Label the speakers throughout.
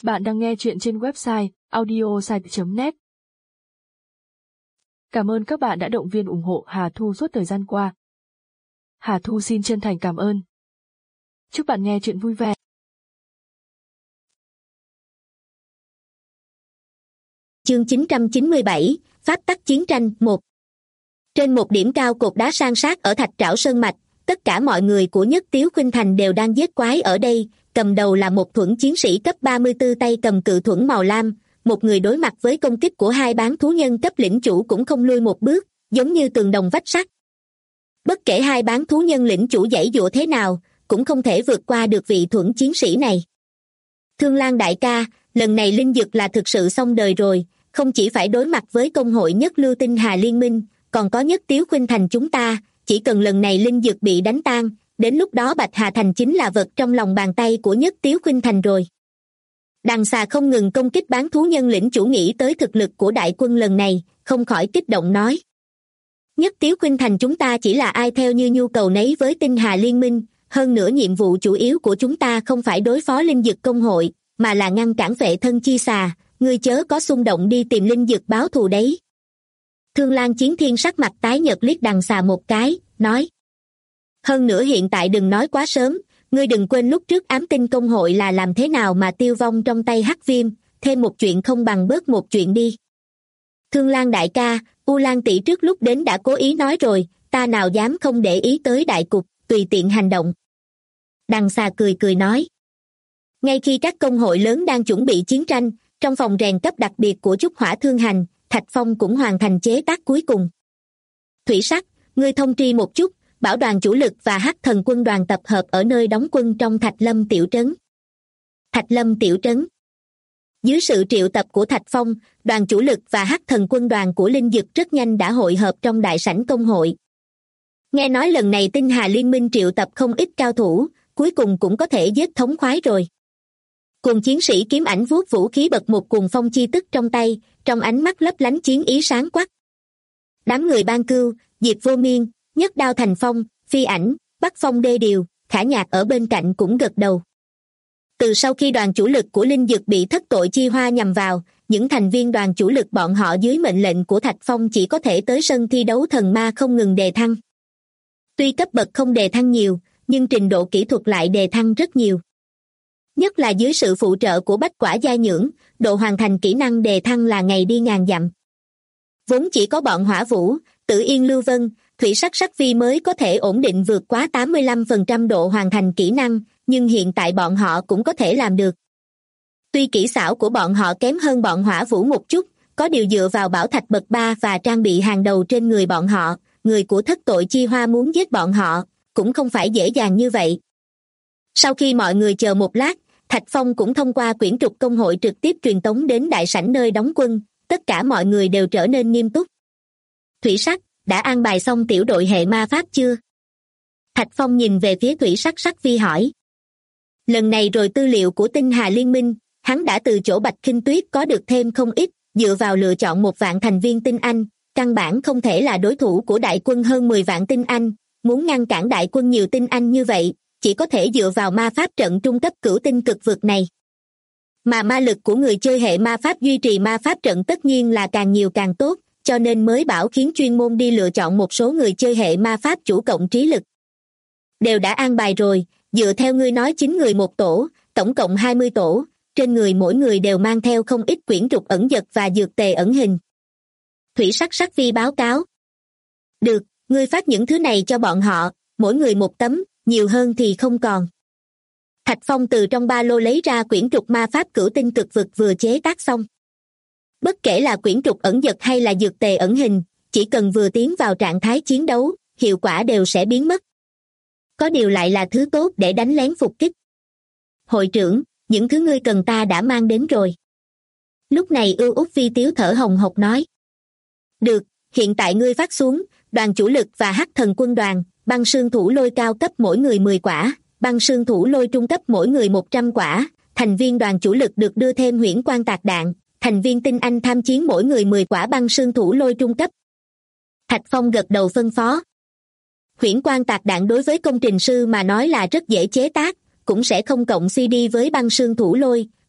Speaker 1: Bạn đang nghe chuyện trên website audiosite.net. Cảm ơn các bạn đã động viên ủng hộ Hà Thu suốt thời gian qua. Hà Thu xin chân thành cảm ơn. Chúc bạn nghe chuyện vui vẻ.
Speaker 2: Chương 997, Pháp tắc chiến tranh 1. Trên một điểm cao cột đá san sát ở Thạch Trảo Sơn Mạch, tất cả mọi người của Nhất Tiếu Khuynh Thành đều đang giết quái ở đây. Cầm đầu là một thuẫn chiến sĩ cấp 34 tay cầm cự thuẫn màu lam, một người đối mặt với công kích của hai bán thú nhân cấp lĩnh chủ cũng không lui một bước, giống như tường đồng vách sắt. Bất kể hai bán thú nhân lĩnh chủ giãy giụa thế nào, cũng không thể vượt qua được vị thuẫn chiến sĩ này. Thương Lan đại ca, lần này Linh Dực là thực sự xong đời rồi, không chỉ phải đối mặt với công hội Nhất Lưu Tinh Hà Liên Minh, còn có Nhất Tiếu Khuynh Thành chúng ta, chỉ cần lần này Linh Dực bị đánh tan, đến lúc đó Bạch Hà Thành chính là vật trong lòng bàn tay của Nhất Tiếu Khuynh Thành rồi. Đằng xà không ngừng công kích bán thú nhân lĩnh chủ, nghĩ tới thực lực của đại quân lần này, không khỏi kích động nói. Nhất Tiếu Khuynh Thành chúng ta chỉ là ai theo như nhu cầu nấy với Tinh Hà Liên Minh, hơn nữa nhiệm vụ chủ yếu của chúng ta không phải đối phó Linh Dực công hội, mà là ngăn cản vệ thân chi xà, ngươi chớ có xung động đi tìm Linh Dực báo thù đấy. Thương Lan Chiến Thiên sắc mặt tái nhợt liếc đằng xà một cái, nói. Hơn nữa hiện tại đừng nói quá sớm, ngươi đừng quên lúc trước ám tinh công hội là làm thế nào mà tiêu vong trong tay Hắc Viêm, thêm một chuyện không bằng bớt một chuyện đi. Thương Lan đại ca, U Lan tỷ trước lúc đến đã cố ý nói rồi, ta nào dám không để ý tới đại cục, tùy tiện hành động. Đằng xà cười cười nói. Ngay khi các công hội lớn đang chuẩn bị chiến tranh, trong phòng rèn cấp đặc biệt của Trúc Hỏa Thương Hành, Thạch Phong cũng hoàn thành chế tác cuối cùng. Thủy Sắc, ngươi thông tri một chút, bảo đoàn chủ lực và Hắc Thần quân đoàn tập hợp ở nơi đóng quân trong Thạch Lâm tiểu trấn. Thạch Lâm tiểu trấn. Dưới sự triệu tập của Thạch Phong, đoàn chủ lực và Hắc Thần quân đoàn của Linh Dực rất nhanh đã hội hợp trong đại sảnh công hội. Nghe nói lần này Tinh Hà Liên Minh triệu tập không ít cao thủ, cuối cùng cũng có thể giết thống khoái rồi. Cùng chiến sĩ kiếm ảnh vuốt vũ khí bật một cuồng phong chi tức trong tay, trong ánh mắt lấp lánh chiến ý sáng quắc. Đám người Ban Cưu, Diệp Vô Miên, Nhất Đao Thành Phong, Phi Ảnh, Bắc Phong Đê Điều, Khả Nhạc ở bên cạnh cũng gật đầu. Từ sau khi đoàn chủ lực của Linh Dực bị thất tội chi hoa nhằm vào, những thành viên đoàn chủ lực bọn họ dưới mệnh lệnh của Thạch Phong chỉ có thể tới sân thi đấu thần ma không ngừng đề thăng. Tuy cấp bậc không đề thăng nhiều, nhưng trình độ kỹ thuật lại đề thăng rất nhiều. Nhất là dưới sự phụ trợ của Bách Quả Gia Nhưỡng, độ hoàn thành kỹ năng đề thăng là ngày đi ngàn dặm. Vốn chỉ có bọn Hỏa Vũ, Tử Yên Lưu Vân, Thủy Sắc Sắc Vi mới có thể ổn định vượt quá 85% độ hoàn thành kỹ năng, nhưng hiện tại bọn họ cũng có thể làm được. Tuy kỹ xảo của bọn họ kém hơn bọn Hỏa Vũ một chút, có điều dựa vào bảo thạch bậc 3 và trang bị hàng đầu trên người bọn họ, người của thất tội chi hoa muốn giết bọn họ, cũng không phải dễ dàng như vậy. Sau khi mọi người chờ một lát, Thạch Phong cũng thông qua quyển trục công hội trực tiếp truyền tống đến đại sảnh nơi đóng quân, tất cả mọi người đều trở nên nghiêm túc. Thủy Sắc, đã an bài xong tiểu đội hệ ma pháp chưa? Thạch Phong nhìn về phía Thủy Sắc Sắc Vi hỏi. Lần này rồi tư liệu của Tinh Hà Liên Minh, hắn đã từ chỗ Bạch Khinh Tuyết có được thêm không ít, dựa vào lựa chọn 1 vạn thành viên tinh anh, căn bản không thể là đối thủ của đại quân hơn 10 vạn tinh anh, muốn ngăn cản đại quân nhiều tinh anh như vậy, chỉ có thể dựa vào ma pháp trận trung cấp cửu tinh cực vực này. Mà ma lực của người chơi hệ ma pháp duy trì ma pháp trận tất nhiên là càng nhiều càng tốt, cho nên mới bảo khiến chuyên môn đi lựa chọn một số người chơi hệ ma pháp chủ cộng trí lực. Đều đã an bài rồi, dựa theo ngươi nói 9 người một tổ, tổng cộng 20 tổ, trên người mỗi người đều mang theo không ít quyển trục ẩn dật và dược tề ẩn hình. Thủy Sắc Sắc Vi báo cáo. Được, ngươi phát những thứ này cho bọn họ, mỗi người một tấm, nhiều hơn thì không còn. Thạch Phong từ trong ba lô lấy ra quyển trục ma pháp cửu tinh cực vực vừa chế tác xong. Bất kể là quyển trục ẩn dật hay là dược tề ẩn hình, chỉ cần vừa tiến vào trạng thái chiến đấu, hiệu quả đều sẽ biến mất. Có điều lại là thứ tốt để đánh lén phục kích. Hội trưởng, những thứ ngươi cần ta đã mang đến rồi. Lúc này Ưu Úc Vi Tiếu thở hồng hộc nói. Được, hiện tại ngươi phát xuống, đoàn chủ lực và Hắc Thần quân đoàn, băng sương thủ lôi cao cấp mỗi người 10 quả, băng sương thủ lôi trung cấp mỗi người 100 quả, thành viên đoàn chủ lực được đưa thêm huyễn quan tạc đạn, thành viên tinh anh tham chiến mỗi người 10 quả băng sương thủ lôi trung cấp. Thạch Phong gật đầu phân phó. Huyễn quan tạc đạn đối với công trình sư mà nói là rất dễ chế tác, cũng sẽ không cộng CD với băng sương thủ lôi,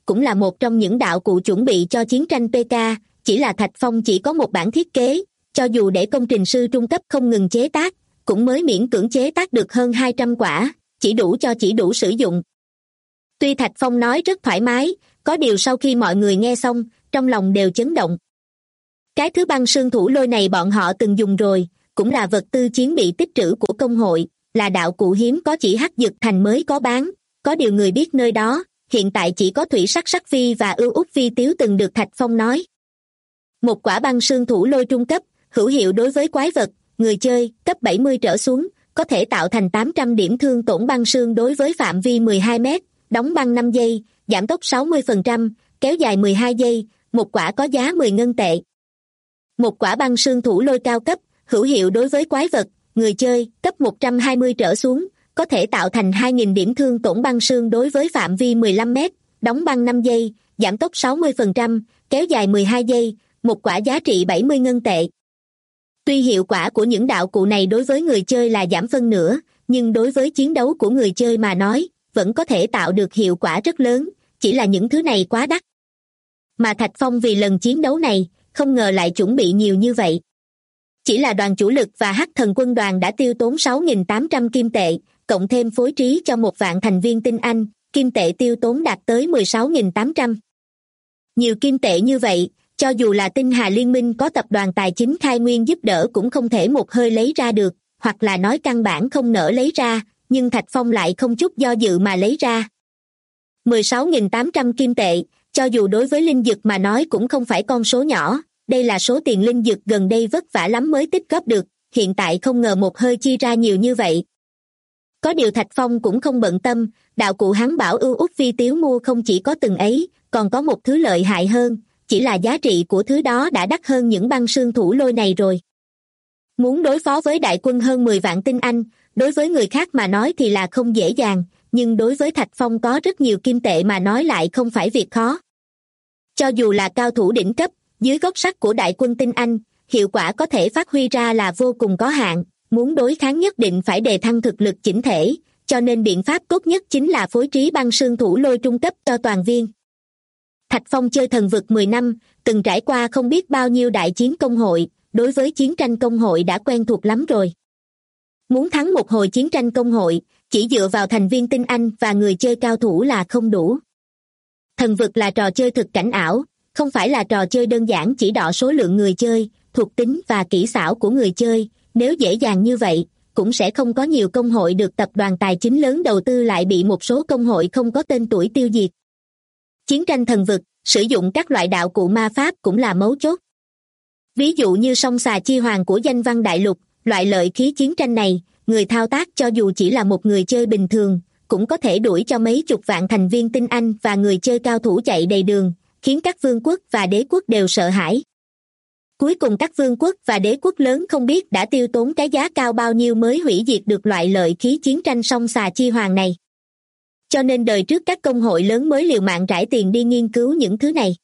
Speaker 2: cũng là một trong những đạo cụ chuẩn bị cho chiến tranh PK, chỉ là Thạch Phong chỉ có một bản thiết kế, cho dù để công trình sư trung cấp không ngừng chế tác, cũng mới miễn cưỡng chế tác được hơn 200 quả, chỉ đủ sử dụng. Tuy Thạch Phong nói rất thoải mái, có điều sau khi mọi người nghe xong, trong lòng đều chấn động. Cái thứ băng sương thủ lôi này bọn họ từng dùng rồi, cũng là vật tư chiến bị tích trữ của công hội, là đạo cụ hiếm có chỉ Hắc Dực Thành mới có bán, có điều người biết nơi đó, hiện tại chỉ có Thủy Sắc Sắc Phi và Ưu Úc Phi Tiếu từng được Thạch Phong nói. Một quả băng sương thủ lôi trung cấp, hữu hiệu đối với quái vật, người chơi, cấp 70 trở xuống, có thể tạo thành 800 điểm thương tổn băng sương đối với phạm vi 12 mét, đóng băng 5 giây, giảm tốc 60%, kéo dài 12 giây, một quả có giá 10 ngân tệ. Một quả băng sương thủ lôi cao cấp, hữu hiệu đối với quái vật, người chơi, cấp 120 trở xuống, có thể tạo thành 2.000 điểm thương tổn băng sương đối với phạm vi 15 mét, đóng băng 5 giây, giảm tốc 60%, kéo dài 12 giây, một quả giá trị 70 ngân tệ. Tuy hiệu quả của những đạo cụ này đối với người chơi là giảm phân nửa, nhưng đối với chiến đấu của người chơi mà nói, vẫn có thể tạo được hiệu quả rất lớn, chỉ là những thứ này quá đắt. Mà Thạch Phong vì lần chiến đấu này, không ngờ lại chuẩn bị nhiều như vậy. Chỉ là đoàn chủ lực và Hắc Thần quân đoàn đã tiêu tốn 6.800 kim tệ, cộng thêm phối trí cho 1.000 thành viên tinh anh, kim tệ tiêu tốn đạt tới 16.800. Nhiều kim tệ như vậy, cho dù là Tinh Hà Liên minh có tập đoàn tài chính khai nguyên giúp đỡ cũng không thể một hơi lấy ra được, hoặc là nói căn bản không nỡ lấy ra, nhưng Thạch Phong lại không chút do dự mà lấy ra. 16.800 kim tệ, cho dù đối với linh dược mà nói cũng không phải con số nhỏ, đây là số tiền linh dược gần đây vất vả lắm mới tích góp được, hiện tại không ngờ một hơi chi ra nhiều như vậy. Có điều Thạch Phong cũng không bận tâm, đạo cụ hắn bảo Ưu Úc Phi Tiếu mua không chỉ có từng ấy, còn có một thứ lợi hại hơn, chỉ là giá trị của thứ đó đã đắt hơn những băng sương thủ lôi này rồi. Muốn đối phó với đại quân hơn 10 vạn tinh anh, đối với người khác mà nói thì là không dễ dàng, nhưng đối với Thạch Phong có rất nhiều kim tệ mà nói lại không phải việc khó. Cho dù là cao thủ đỉnh cấp, dưới góc sắt của đại quân tinh anh, hiệu quả có thể phát huy ra là vô cùng có hạn, muốn đối kháng nhất định phải đề thăng thực lực chỉnh thể, cho nên biện pháp tốt nhất chính là phối trí băng sương thủ lôi trung cấp cho toàn viên. Thạch Phong chơi thần vực 10 năm, từng trải qua không biết bao nhiêu đại chiến công hội, đối với chiến tranh công hội đã quen thuộc lắm rồi. Muốn thắng một hồi chiến tranh công hội, chỉ dựa vào thành viên tinh anh và người chơi cao thủ là không đủ. Thần vực là trò chơi thực cảnh ảo, không phải là trò chơi đơn giản chỉ đọ số lượng người chơi, thuộc tính và kỹ xảo của người chơi, nếu dễ dàng như vậy, cũng sẽ không có nhiều công hội được tập đoàn tài chính lớn đầu tư lại bị một số công hội không có tên tuổi tiêu diệt. Chiến tranh thần vực, sử dụng các loại đạo cụ ma pháp cũng là mấu chốt. Ví dụ như song xà chi hoàng của danh văn đại lục, loại lợi khí chiến tranh này, người thao tác cho dù chỉ là một người chơi bình thường, cũng có thể đuổi cho mấy chục vạn thành viên tinh anh và người chơi cao thủ chạy đầy đường, khiến các vương quốc và đế quốc đều sợ hãi. Cuối cùng các vương quốc và đế quốc lớn không biết đã tiêu tốn cái giá cao bao nhiêu mới hủy diệt được loại lợi khí chiến tranh song xà chi hoàng này. Cho nên đời trước các công hội lớn mới liều mạng rải tiền đi nghiên cứu những thứ này.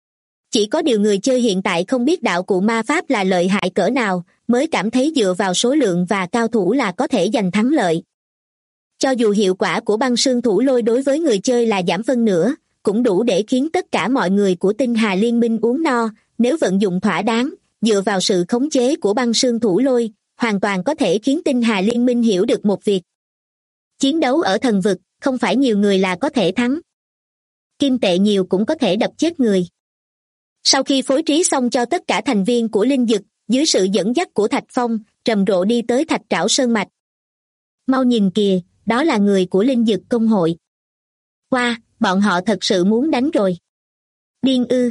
Speaker 2: Chỉ có điều người chơi hiện tại không biết đạo cụ ma pháp là lợi hại cỡ nào, mới cảm thấy dựa vào số lượng và cao thủ là có thể giành thắng lợi. Cho dù hiệu quả của băng sương thủ lôi đối với người chơi là giảm phân nửa, cũng đủ để khiến tất cả mọi người của Tinh Hà Liên minh uống no, nếu vận dụng thỏa đáng, dựa vào sự khống chế của băng sương thủ lôi, hoàn toàn có thể khiến Tinh Hà Liên minh hiểu được một việc. Chiến đấu ở thần vực, không phải nhiều người là có thể thắng. Kim tệ nhiều cũng có thể đập chết người. Sau khi phối trí xong cho tất cả thành viên của Linh Dực, dưới sự dẫn dắt của Thạch Phong, rầm rộ đi tới Thạch Trảo Sơn Mạch. Mau nhìn kìa, đó là người của Linh Dực công hội. Wow, bọn họ thật sự muốn đánh rồi. Điên ư.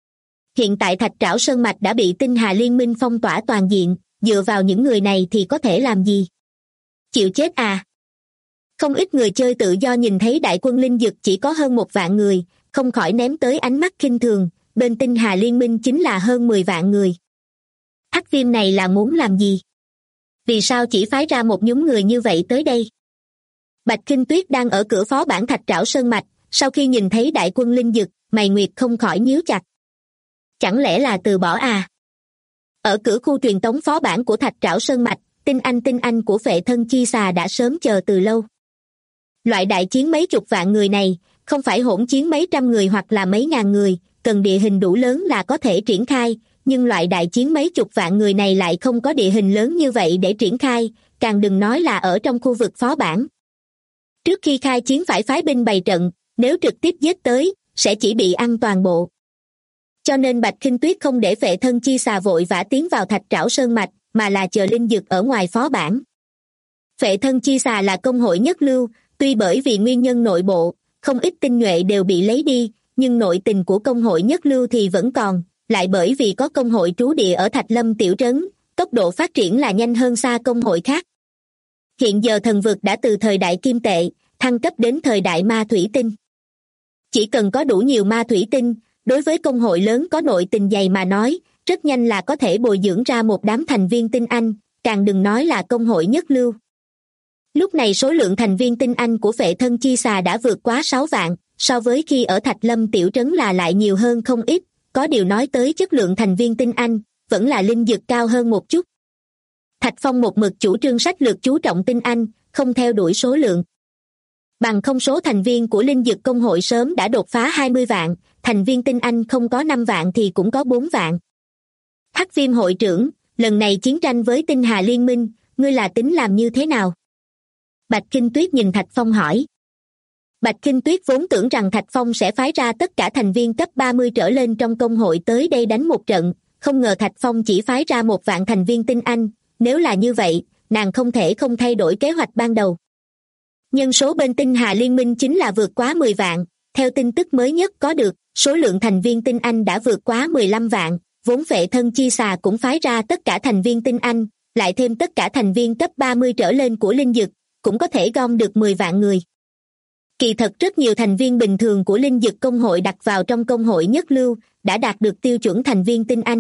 Speaker 2: Hiện tại Thạch Trảo Sơn Mạch đã bị Tinh Hà Liên minh phong tỏa toàn diện, dựa vào những người này thì có thể làm gì? Chịu chết à? Không ít người chơi tự do nhìn thấy đại quân Linh Dực chỉ có hơn 1 vạn người, không khỏi ném tới ánh mắt khinh thường, bên Tinh Hà Liên minh chính là hơn 10 vạn người. Hắc Viêm này là muốn làm gì? Vì sao chỉ phái ra một nhóm người như vậy tới đây? Bạch Kinh Tuyết đang ở cửa phó bản Thạch Trảo Sơn Mạch, sau khi nhìn thấy đại quân Linh Dực, mày nguyệt không khỏi nhíu chặt. Chẳng lẽ là từ bỏ à? Ở cửa khu truyền tống phó bản của Thạch Trảo Sơn Mạch, tinh anh của Phệ Thân Chi Xà đã sớm chờ từ lâu. Loại đại chiến mấy chục vạn người này, không phải hỗn chiến mấy trăm người hoặc là mấy ngàn người, cần địa hình đủ lớn là có thể triển khai, nhưng loại đại chiến mấy chục vạn người này lại không có địa hình lớn như vậy để triển khai, càng đừng nói là ở trong khu vực phó bản. Trước khi khai chiến phải phái binh bày trận, nếu trực tiếp giết tới, sẽ chỉ bị ăn toàn bộ. Cho nên Bạch Khinh Tuyết không để Phệ Thân Chi Xà vội vã tiến vào Thạch Trảo Sơn Mạch, mà là chờ linh dực ở ngoài phó bản. Phệ Thân Chi Xà là công hội nhất lưu, tuy bởi vì nguyên nhân nội bộ, không ít tinh nhuệ đều bị lấy đi, nhưng nội tình của công hội nhất lưu thì vẫn còn, lại bởi vì có công hội trú địa ở Thạch Lâm tiểu trấn, tốc độ phát triển là nhanh hơn xa công hội khác. Hiện giờ thần vực đã từ thời đại kim tệ, thăng cấp đến thời đại ma thủy tinh. Chỉ cần có đủ nhiều ma thủy tinh, đối với công hội lớn có nội tình dày mà nói, rất nhanh là có thể bồi dưỡng ra một đám thành viên tinh anh, càng đừng nói là công hội nhất lưu. Lúc này số lượng thành viên tinh anh của Phệ Thân Chi Xà đã vượt quá 6 vạn, so với khi ở Thạch Lâm tiểu trấn là lại nhiều hơn không ít, có điều nói tới chất lượng thành viên tinh anh, vẫn là linh dực cao hơn một chút. Thạch Phong một mực chủ trương sách lược chú trọng tinh anh, không theo đuổi số lượng. Bằng không số thành viên của linh dực công hội sớm đã đột phá 20 vạn, thành viên tinh anh không có 5 vạn thì cũng có 4 vạn. Hắc Viêm hội trưởng, lần này chiến tranh với Tinh Hà Liên minh, ngươi là tính làm như thế nào? Bạch Khinh Tuyết nhìn Thạch Phong hỏi. Bạch Khinh Tuyết vốn tưởng rằng Thạch Phong sẽ phái ra tất cả thành viên cấp 30 trở lên trong công hội tới đây đánh một trận, không ngờ Thạch Phong chỉ phái ra 1 vạn thành viên tinh anh, nếu là như vậy, nàng không thể không thay đổi kế hoạch ban đầu. Nhân số bên Tinh Hà Liên minh chính là vượt quá 10 vạn, theo tin tức mới nhất có được, số lượng thành viên tinh anh đã vượt quá 15 vạn, vốn Phệ Thân Chi Xà cũng phái ra tất cả thành viên tinh anh, lại thêm tất cả thành viên cấp 30 trở lên của linh dực, cũng có thể gom được 10 vạn người. Kỳ thật rất nhiều thành viên bình thường của linh dực công hội đặt vào trong công hội nhất lưu, đã đạt được tiêu chuẩn thành viên tinh anh.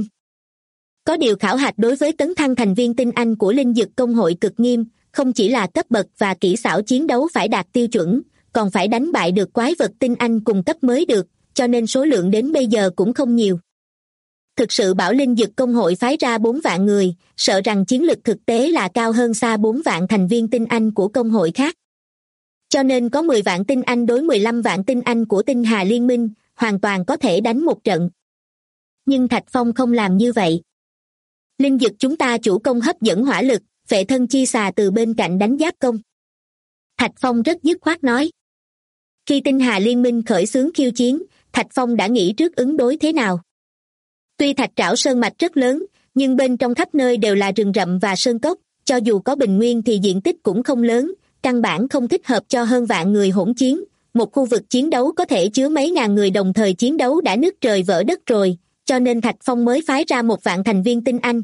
Speaker 2: Có điều khảo hạch đối với tấn thăng thành viên tinh anh của linh dực công hội cực nghiêm, không chỉ là cấp bậc và kỹ xảo chiến đấu phải đạt tiêu chuẩn, còn phải đánh bại được quái vật tinh anh cùng cấp mới được, cho nên số lượng đến bây giờ cũng không nhiều. Thực sự bảo linh dực công hội phái ra 4 vạn người, sợ rằng chiến lực thực tế là cao hơn xa 4 vạn thành viên tinh anh của công hội khác. Cho nên có 10 vạn tinh anh đối 15 vạn tinh anh của Tinh Hà Liên minh, hoàn toàn có thể đánh một trận. Nhưng Thạch Phong không làm như vậy. Linh dực chúng ta chủ công hấp dẫn hỏa lực, Phệ Thân Chi Xà từ bên cạnh đánh giáp công. Thạch Phong rất dứt khoát nói. Khi Tinh Hà Liên minh khởi xướng khiêu chiến, Thạch Phong đã nghĩ trước ứng đối thế nào. Tuy Thạch Trảo Sơn Mạch rất lớn, nhưng bên trong khắp nơi đều là rừng rậm và sơn cốc, cho dù có bình nguyên thì diện tích cũng không lớn, căn bản không thích hợp cho hơn vạn người hỗn chiến. Một khu vực chiến đấu có thể chứa mấy ngàn người đồng thời chiến đấu đã nứt trời vỡ đất rồi, cho nên Thạch Phong mới phái ra 1 vạn thành viên tinh anh.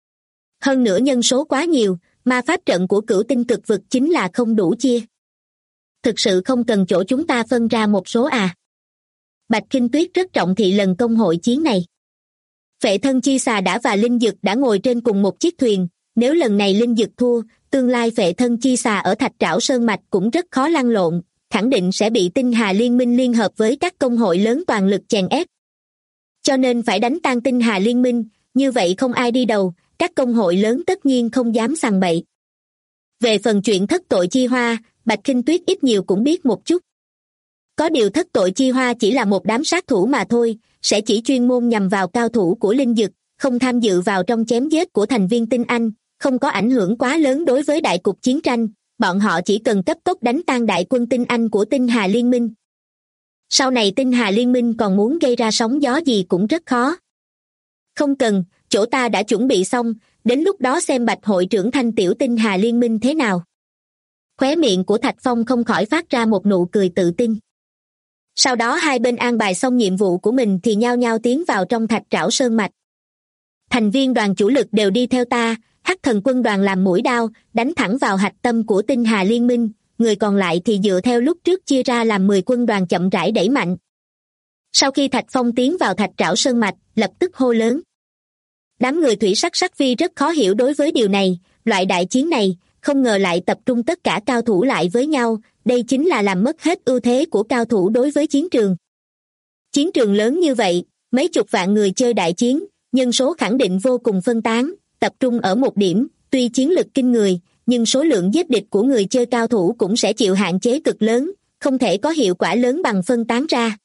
Speaker 2: Hơn nữa nhân số quá nhiều, ma pháp trận của Cửu Tinh Cực Vực chính là không đủ chia. Thực sự không cần chỗ chúng ta phân ra một số à. Bạch Khinh Tuyết rất trọng thị lần công hội chiến này. Phệ Thân Chi Xà đã và linh dực đã ngồi trên cùng một chiếc thuyền, nếu lần này linh dực thua, tương lai Phệ Thân Chi Xà ở Thạch Trảo Sơn Mạch cũng rất khó lăn lộn, khẳng định sẽ bị Tinh Hà Liên minh liên hợp với các công hội lớn toàn lực chèn ép. Cho nên phải đánh tan Tinh Hà Liên minh, như vậy không ai đi đầu, các công hội lớn tất nhiên không dám sằng bậy. Về phần chuyện thất tội chi hoa, Bạch Khinh Tuyết ít nhiều cũng biết một chút. Có điều thất tội chi hoa chỉ là một đám sát thủ mà thôi, sẽ chỉ chuyên môn nhằm vào cao thủ của linh dực, không tham dự vào trong chém giết của thành viên tinh anh, không có ảnh hưởng quá lớn đối với đại cục chiến tranh, bọn họ chỉ cần cấp tốc đánh tan đại quân tinh anh của Tinh Hà Liên minh. Sau này Tinh Hà Liên minh còn muốn gây ra sóng gió gì cũng rất khó. Không cần, chỗ ta đã chuẩn bị xong, đến lúc đó xem Bạch hội trưởng thanh tiểu Tinh Hà Liên minh thế nào. Khóe miệng của Thạch Phong không khỏi phát ra một nụ cười tự tin. Sau đó hai bên an bài xong nhiệm vụ của mình thì nhao nhao tiến vào trong Thạch Trảo Sơn Mạch. Thành viên đoàn chủ lực đều đi theo ta, Hắc Thần quân đoàn làm mũi đao, đánh thẳng vào hạch tâm của Tinh Hà Liên minh, người còn lại thì dựa theo lúc trước chia ra làm 10 quân đoàn chậm rãi đẩy mạnh. Sau khi Thạch Phong tiến vào Thạch Trảo Sơn Mạch, lập tức hô lớn. Đám người thủy sắc sắc phi rất khó hiểu đối với điều này, loại đại chiến này, không ngờ lại tập trung tất cả cao thủ lại với nhau, đây chính là làm mất hết ưu thế của cao thủ đối với chiến trường. Chiến trường lớn như vậy, mấy chục vạn người chơi đại chiến, nhân số khẳng định vô cùng phân tán, tập trung ở một điểm, tuy chiến lực kinh người, nhưng số lượng giết địch của người chơi cao thủ cũng sẽ chịu hạn chế cực lớn, không thể có hiệu quả lớn bằng phân tán ra.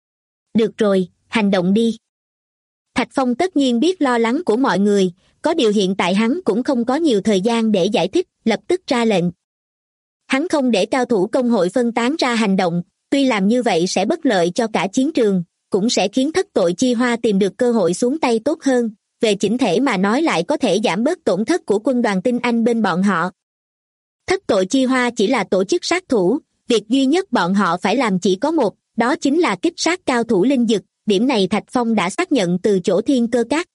Speaker 2: Được rồi, hành động đi. Thạch Phong tất nhiên biết lo lắng của mọi người, có điều hiện tại hắn cũng không có nhiều thời gian để giải thích, lập tức ra lệnh. Hắn không để cao thủ công hội phân tán ra hành động, tuy làm như vậy sẽ bất lợi cho cả chiến trường, cũng sẽ khiến Thất Tội Chi Hoa tìm được cơ hội xuống tay tốt hơn, về chỉnh thể mà nói lại có thể giảm bớt tổn thất của quân đoàn tinh anh bên bọn họ. Thất Tội Chi Hoa chỉ là tổ chức sát thủ, việc duy nhất bọn họ phải làm chỉ có một, đó chính là kích sát cao thủ linh dực, điểm này Thạch Phong đã xác nhận từ chỗ Thiên Cơ Các.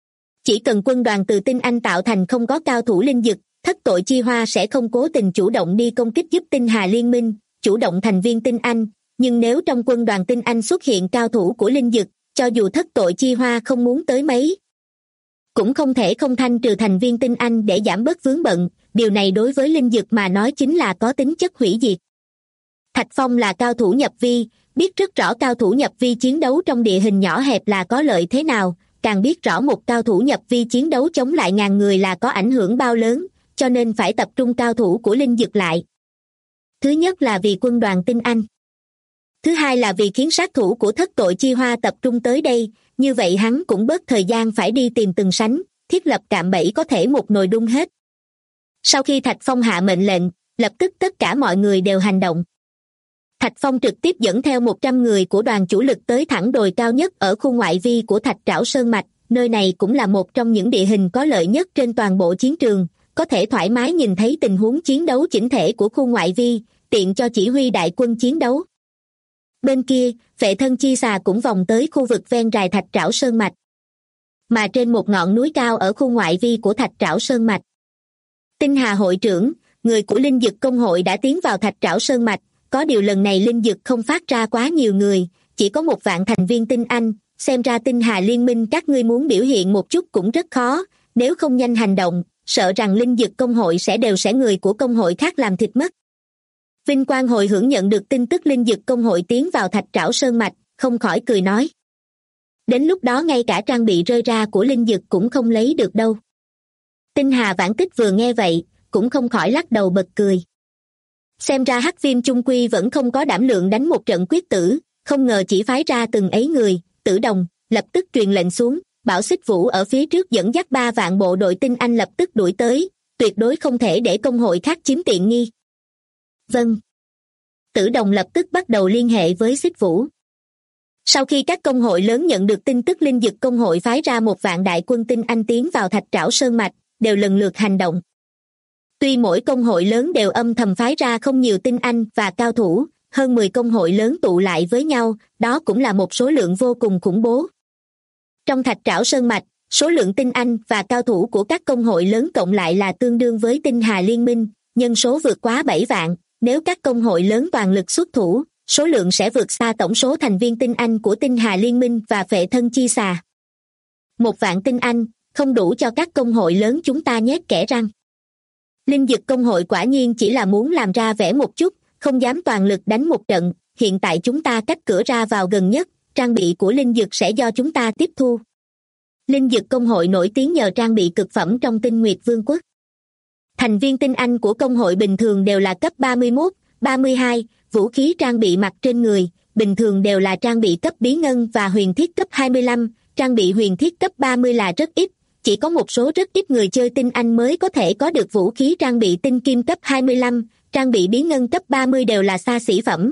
Speaker 2: Chỉ cần quân đoàn từ tinh anh tạo thành không có cao thủ linh dực, Thất Tội Chi Hoa sẽ không cố tình chủ động đi công kích giúp Tinh Hà Liên Minh, chủ động thành viên tinh anh, nhưng nếu trong quân đoàn tinh anh xuất hiện cao thủ của linh dực, cho dù Thất Tội Chi Hoa không muốn tới mấy, cũng không thể không thanh trừ thành viên tinh anh để giảm bớt vướng bận, điều này đối với linh dực mà nói chính là có tính chất hủy diệt. Thạch Phong là cao thủ nhập vi, biết rất rõ cao thủ nhập vi chiến đấu trong địa hình nhỏ hẹp là có lợi thế nào, càng biết rõ một cao thủ nhập vi chiến đấu chống lại ngàn người là có ảnh hưởng bao lớn, cho nên phải tập trung cao thủ của linh dực lại. Thứ nhất là vì quân đoàn tinh anh. Thứ hai là vì khiến sát thủ của Thất Tội Chi Hoa tập trung tới đây, như vậy hắn cũng bớt thời gian phải đi tìm từng sánh, thiết lập cạm bẫy có thể một nồi đun hết. Sau khi Thạch Phong hạ mệnh lệnh, lập tức tất cả mọi người đều hành động. Thạch Phong trực tiếp dẫn theo 100 người của đoàn chủ lực tới thẳng đồi cao nhất ở khu ngoại vi của Thạch Trảo Sơn Mạch, nơi này cũng là một trong những địa hình có lợi nhất trên toàn bộ chiến trường, có thể thoải mái nhìn thấy tình huống chiến đấu chỉnh thể của khu ngoại vi, tiện cho chỉ huy đại quân chiến đấu. Bên kia, Phệ Thân Chi Xà cũng vòng tới khu vực ven rài Thạch Trảo Sơn Mạch. Mà trên một ngọn núi cao ở khu ngoại vi của Thạch Trảo Sơn Mạch, Tinh Hà hội trưởng, người của Linh Dực Công hội đã tiến vào Thạch Trảo Sơn Mạch, có điều lần này Linh Dực không phát ra quá nhiều người, chỉ có 1 vạn thành viên tinh anh, xem ra Tinh Hà Liên Minh các ngươi muốn biểu hiện một chút cũng rất khó, nếu không nhanh hành động, sợ rằng Linh Dực Công hội sẽ người của công hội khác làm thịt mất. Vinh Quang hồi hưởng nhận được tin tức Linh Dực Công hội tiến vào Thạch Trảo Sơn Mạch, không khỏi cười nói. Đến lúc đó ngay cả trang bị rơi ra của Linh Dực cũng không lấy được đâu. Tinh Hà Vãn Tích vừa nghe vậy, cũng không khỏi lắc đầu bật cười. Xem ra Hắc Viêm chung quy vẫn không có đảm lượng đánh một trận quyết tử, không ngờ chỉ phái ra từng ấy người. Tử Đồng lập tức truyền lệnh xuống, bảo Xích Vũ ở phía trước dẫn dắt 3 vạn bộ đội tinh anh lập tức đuổi tới, tuyệt đối không thể để công hội khác chiếm tiện nghi. Vâng. Tử Đồng lập tức bắt đầu liên hệ với Xích Vũ. Sau khi các công hội lớn nhận được tin tức Linh Dực Công hội phái ra 1 vạn đại quân tinh anh tiến vào Thạch Trảo Sơn Mạch, đều lần lượt hành động. Tuy mỗi công hội lớn đều âm thầm phái ra không nhiều tinh anh và cao thủ, hơn 10 công hội lớn tụ lại với nhau, đó cũng là một số lượng vô cùng khủng bố. Trong Thạch Trảo Sơn Mạch, số lượng tinh anh và cao thủ của các công hội lớn cộng lại là tương đương với Tinh Hà Liên Minh, nhân số vượt quá 7 vạn, nếu các công hội lớn toàn lực xuất thủ, số lượng sẽ vượt xa tổng số thành viên tinh anh của Tinh Hà Liên Minh và Phệ Thân Chi Xà. 1 vạn tinh anh, không đủ cho các công hội lớn chúng ta nhét kẽ răng. Linh Dực Công hội quả nhiên chỉ là muốn làm ra vẻ một chút, không dám toàn lực đánh một trận, hiện tại chúng ta cách cửa ra vào gần nhất, trang bị của Linh Dực sẽ do chúng ta tiếp thu. Linh Dực Công hội nổi tiếng nhờ trang bị cực phẩm trong Tinh Nguyệt Vương quốc. Thành viên tinh anh của công hội bình thường đều là cấp 31, 32, vũ khí trang bị mặc trên người, bình thường đều là trang bị cấp bí ngân và huyền thiết cấp 25, trang bị huyền thiết cấp 30 là rất ít, chỉ có một số rất ít người chơi tinh anh mới có thể có được vũ khí trang bị tinh kim cấp 25, trang bị bí ngân cấp 30 đều là xa xỉ phẩm.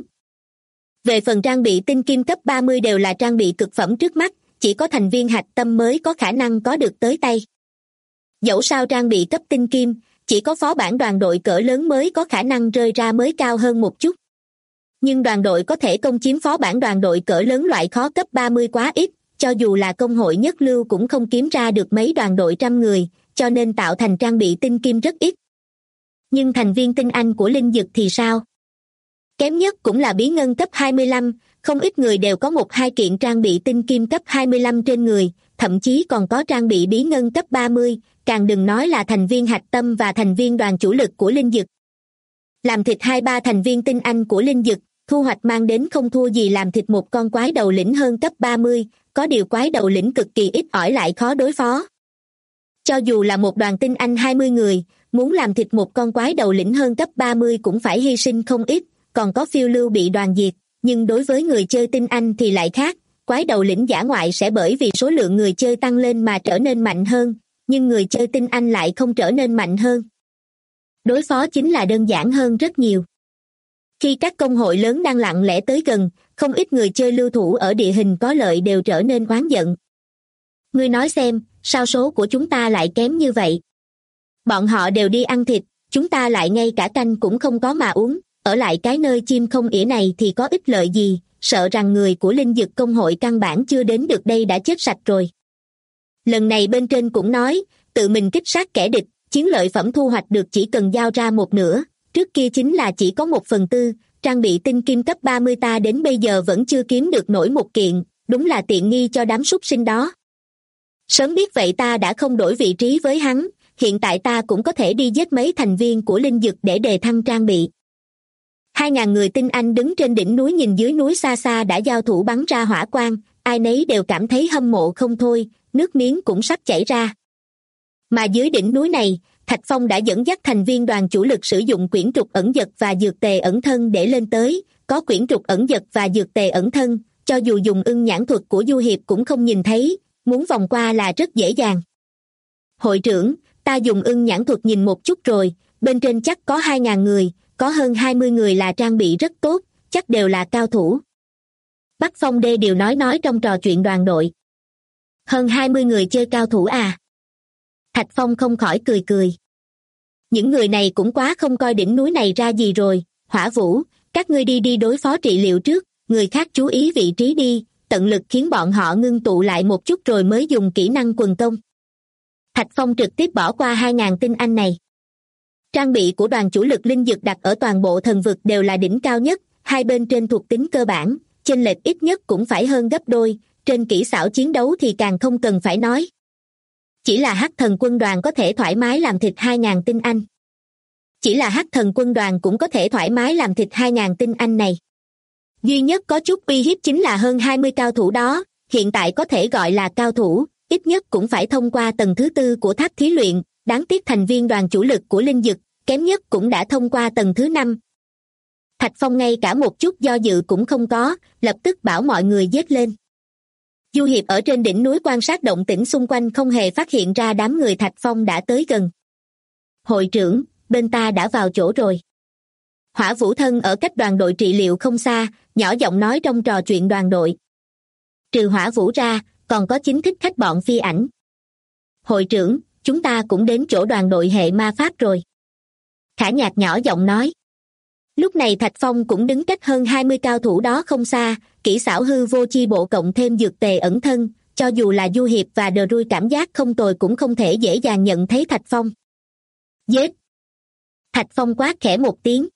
Speaker 2: Về phần trang bị tinh kim cấp 30 đều là trang bị cực phẩm trước mắt, chỉ có thành viên hạch tâm mới có khả năng có được tới tay. Dẫu sao trang bị cấp tinh kim, chỉ có phó bản đoàn đội cỡ lớn mới có khả năng rơi ra mới cao hơn một chút. Nhưng đoàn đội có thể công chiếm phó bản đoàn đội cỡ lớn loại khó cấp 30 quá ít, cho dù là công hội nhất lưu cũng không kiếm ra được mấy đoàn đội trăm người, cho nên tạo thành trang bị tinh kim rất ít. Nhưng thành viên tinh anh của Linh Dực thì sao? Kém nhất cũng là bí ngân cấp 25, không ít người đều có 1-2 kiện trang bị tinh kim cấp 25 trên người, thậm chí còn có trang bị bí ngân cấp 30, càng đừng nói là thành viên hạch tâm và thành viên đoàn chủ lực của Linh Dực. Làm thịt 2-3 thành viên tinh anh của Linh Dực, thu hoạch mang đến không thua gì làm thịt một con quái đầu lĩnh hơn cấp 30, có điều quái đầu lĩnh cực kỳ ít ỏi lại khó đối phó. Cho dù là một đoàn tinh anh 20 người, muốn làm thịt một con quái đầu lĩnh hơn cấp 30 cũng phải hy sinh không ít, còn có phiêu lưu bị đoàn diệt, nhưng đối với người chơi tinh anh thì lại khác, quái đầu lĩnh dã ngoại sẽ bởi vì số lượng người chơi tăng lên mà trở nên mạnh hơn, nhưng người chơi tinh anh lại không trở nên mạnh hơn. Đối phó chính là đơn giản hơn rất nhiều. Khi các công hội lớn đang lặng lẽ tới gần, không ít người chơi lưu thủ ở địa hình có lợi đều trở nên oán giận. Ngươi nói xem, sao số của chúng ta lại kém như vậy? Bọn họ đều đi ăn thịt, chúng ta lại ngay cả canh cũng không có mà uống, ở lại cái nơi chim không ỉa này thì có ích lợi gì, sợ rằng người của linh dực công hội căn bản chưa đến được đây đã chết sạch rồi. Lần này bên trên cũng nói, tự mình kích sát kẻ địch, chiến lợi phẩm thu hoạch được chỉ cần giao ra một nửa, trước kia chính là chỉ có 1/4, trang bị tinh kim cấp 30 ta đến bây giờ vẫn chưa kiếm được nổi một kiện, đúng là tiện nghi cho đám súc sinh đó. Sớm biết vậy ta đã không đổi vị trí với hắn, hiện tại ta cũng có thể đi giết mấy thành viên của linh dực để đề thăng trang bị. 2.000 người tinh anh đứng trên đỉnh núi nhìn dưới núi xa xa đã giao thủ bắn ra hỏa quang, ai nấy đều cảm thấy hâm mộ không thôi, nước miếng cũng sắp chảy ra. Mà dưới đỉnh núi này, Thạch Phong đã dẫn dắt thành viên đoàn chủ lực sử dụng quyển trục ẩn dật và dược tề ẩn thân để lên tới, có quyển trục ẩn dật và dược tề ẩn thân, cho dù dùng ưng nhãn thuật của Du Hiệp cũng không nhìn thấy, muốn vòng qua là rất dễ dàng. Hội trưởng, ta dùng ưng nhãn thuật nhìn một chút rồi, bên trên chắc có 2.000 người, có hơn 20 người là trang bị rất tốt, chắc đều là cao thủ. Bắc Phong Đê đều nói trong trò chuyện đoàn đội. Hơn 20 người chơi cao thủ à? Thạch Phong không khỏi cười cười. Những người này cũng quá không coi đỉnh núi này ra gì rồi, Hỏa Vũ, các ngươi đi đối phó trị liệu trước, người khác chú ý vị trí đi, tận lực khiến bọn họ ngưng tụ lại một chút rồi mới dùng kỹ năng quần công. Thạch Phong trực tiếp bỏ qua 2.000 tinh anh này. Trang bị của đoàn chủ lực linh dực đặt ở toàn bộ thần vực đều là đỉnh cao nhất, hai bên trên thuộc tính cơ bản, chênh lệch ít nhất cũng phải hơn gấp đôi, trên kỹ xảo chiến đấu thì càng không cần phải nói. Chỉ là Hắc Thần quân đoàn có thể thoải mái làm thịt 2.000 tinh anh. Chỉ là Hắc Thần quân đoàn cũng có thể thoải mái làm thịt 2.000 tinh anh này. Duy nhất có chút uy hiếp chính là hơn 20 cao thủ đó, hiện tại có thể gọi là cao thủ, ít nhất cũng phải thông qua tầng thứ 4 của tháp thí luyện, đáng tiếc thành viên đoàn chủ lực của linh dực, kém nhất cũng đã thông qua tầng thứ 5. Thạch Phong ngay cả một chút do dự cũng không có, lập tức bảo mọi người giết lên. Du Hiệp ở trên đỉnh núi quan sát động tĩnh xung quanh không hề phát hiện ra đám người Thạch Phong đã tới gần. Hội trưởng, bên ta đã vào chỗ rồi. Hỏa Vũ thân ở cách đoàn đội trị liệu không xa, nhỏ giọng nói trong trò chuyện đoàn đội. Trừ Hỏa Vũ ra, còn có chính thích khách bọn phi ảnh. Hội trưởng, chúng ta cũng đến chỗ đoàn đội hệ ma pháp rồi. Khả Nhạc nhỏ giọng nói. Lúc này Thạch Phong cũng đứng cách hơn 20 cao thủ đó không xa, kỹ xảo hư vô chi bộ cộng thêm dược tề ẩn thân, cho dù là Du Hiệp và Đờ Rui cảm giác không tồi cũng không thể dễ dàng nhận thấy Thạch Phong. Giết! Thạch Phong quát khẽ một tiếng.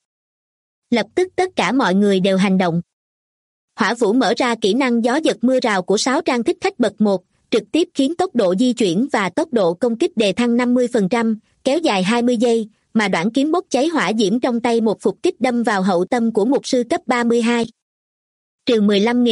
Speaker 2: Lập tức tất cả mọi người đều hành động. Hỏa Vũ mở ra kỹ năng gió giật mưa rào của 6 trang thích khách bậc 1, trực tiếp khiến tốc độ di chuyển và tốc độ công kích đề thăng 50%, kéo dài 20 giây, mà đoạn kiếm bốc cháy hỏa diễm trong tay một phục kích đâm vào hậu tâm của mục sư cấp 32. Trừ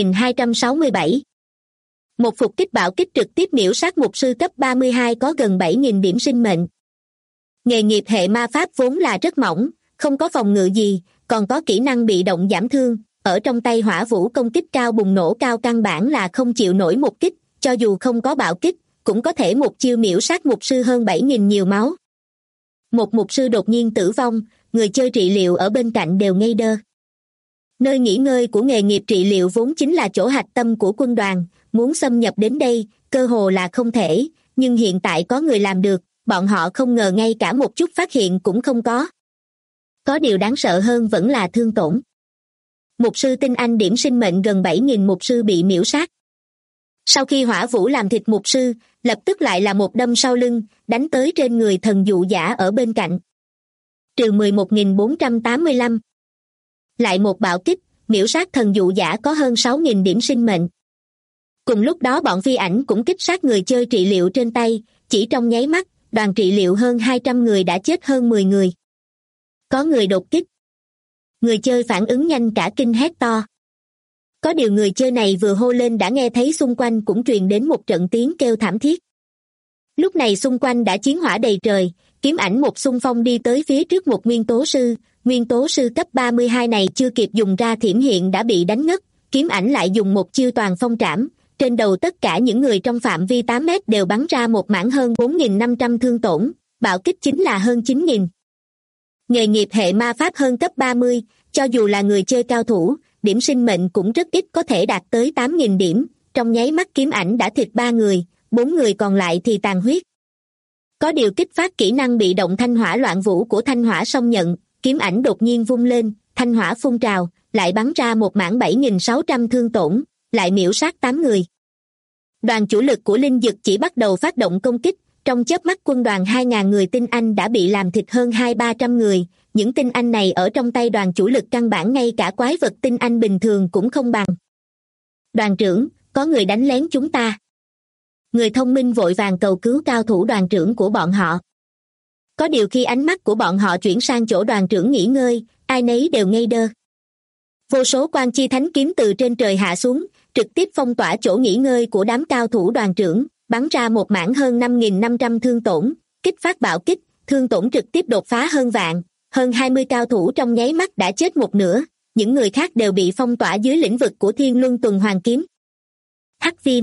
Speaker 2: 15.267. Một phục kích bạo kích trực tiếp miễu sát mục sư cấp 32 có gần 7.000 điểm sinh mệnh. Nghề nghiệp hệ ma pháp vốn là rất mỏng, không có phòng ngự gì, còn có kỹ năng bị động giảm thương, ở trong tay Hỏa Vũ công kích cao bùng nổ cao căn bản là không chịu nổi một kích, cho dù không có bạo kích, cũng có thể một chiêu miễu sát mục sư hơn 7.000 nhiều máu. Một mục sư đột nhiên tử vong, người chơi trị liệu ở bên cạnh đều ngây đơ. Nơi nghỉ ngơi của nghề nghiệp trị liệu vốn chính là chỗ hạch tâm của quân đoàn, muốn xâm nhập đến đây, cơ hồ là không thể, nhưng hiện tại có người làm được, bọn họ không ngờ ngay cả một chút phát hiện cũng không có. Có điều đáng sợ hơn vẫn là thương tổn. Mục sư tinh anh điểm sinh mệnh gần 7.000 mục sư bị miễu sát. Sau khi Hỏa Vũ làm thịt mục sư, lập tức lại là một đâm sau lưng, đánh tới trên người thần dụ giả ở bên cạnh. Trừ 11.485. Lại một bạo kích, miễu sát thần dụ giả có hơn 6.000 điểm sinh mệnh. Cùng lúc đó bọn phi ảnh cũng kích sát người chơi trị liệu trên tay, chỉ trong nháy mắt, đoàn trị liệu hơn 200 người đã chết hơn 10 người. Có người đột kích. Người chơi phản ứng nhanh cả kinh hét to. Có điều người chơi này vừa hô lên đã nghe thấy xung quanh cũng truyền đến một trận tiếng kêu thảm thiết. Lúc này xung quanh đã chiến hỏa đầy trời, kiếm ảnh một xung phong đi tới phía trước một nguyên tố sư, nguyên tố sư cấp 32 này chưa kịp dùng ra thiểm hiện đã bị đánh ngất, kiếm ảnh lại dùng một chiêu toàn phong trảm, trên đầu tất cả những người trong phạm vi 8 mét đều bắn ra một mảng hơn 4.500 thương tổn, bạo kích chính là hơn 9.000. Nghề nghiệp hệ ma pháp hơn cấp 30, cho dù là người chơi cao thủ, điểm sinh mệnh cũng rất ít có thể đạt tới 8.000 điểm, trong nháy mắt kiếm ảnh đã thịt 3 người, 4 người còn lại thì tàn huyết. Có điều kích phát kỹ năng bị động thanh hỏa loạn vũ của thanh hỏa song nhận, kiếm ảnh đột nhiên vung lên, thanh hỏa phun trào, lại bắn ra một mảng 7.600 thương tổn, lại miểu sát 8 người. Đoàn chủ lực của Linh Dực chỉ bắt đầu phát động công kích, trong chớp mắt quân đoàn 2.000 người tinh anh đã bị làm thịt hơn 200-300 người, những tinh anh này ở trong tay đoàn chủ lực căn bản ngay cả quái vật tinh anh bình thường cũng không bằng. Đoàn trưởng, có người đánh lén chúng ta. Người thông minh vội vàng cầu cứu cao thủ đoàn trưởng của bọn họ. Có điều khi ánh mắt của bọn họ chuyển sang chỗ đoàn trưởng nghỉ ngơi, ai nấy đều ngây đơ. Vô số quang chi thánh kiếm từ trên trời hạ xuống, trực tiếp phong tỏa chỗ nghỉ ngơi của đám cao thủ đoàn trưởng, bắn ra một mảng hơn 5.500 thương tổn, kích phát bạo kích, thương tổn trực tiếp đột phá hơn vạn, hơn 20 cao thủ trong nháy mắt đã chết một nửa, những người khác đều bị phong tỏa dưới lĩnh vực của Thiên Luân Tuần Hoàn Kiếm. Hắc Viêm.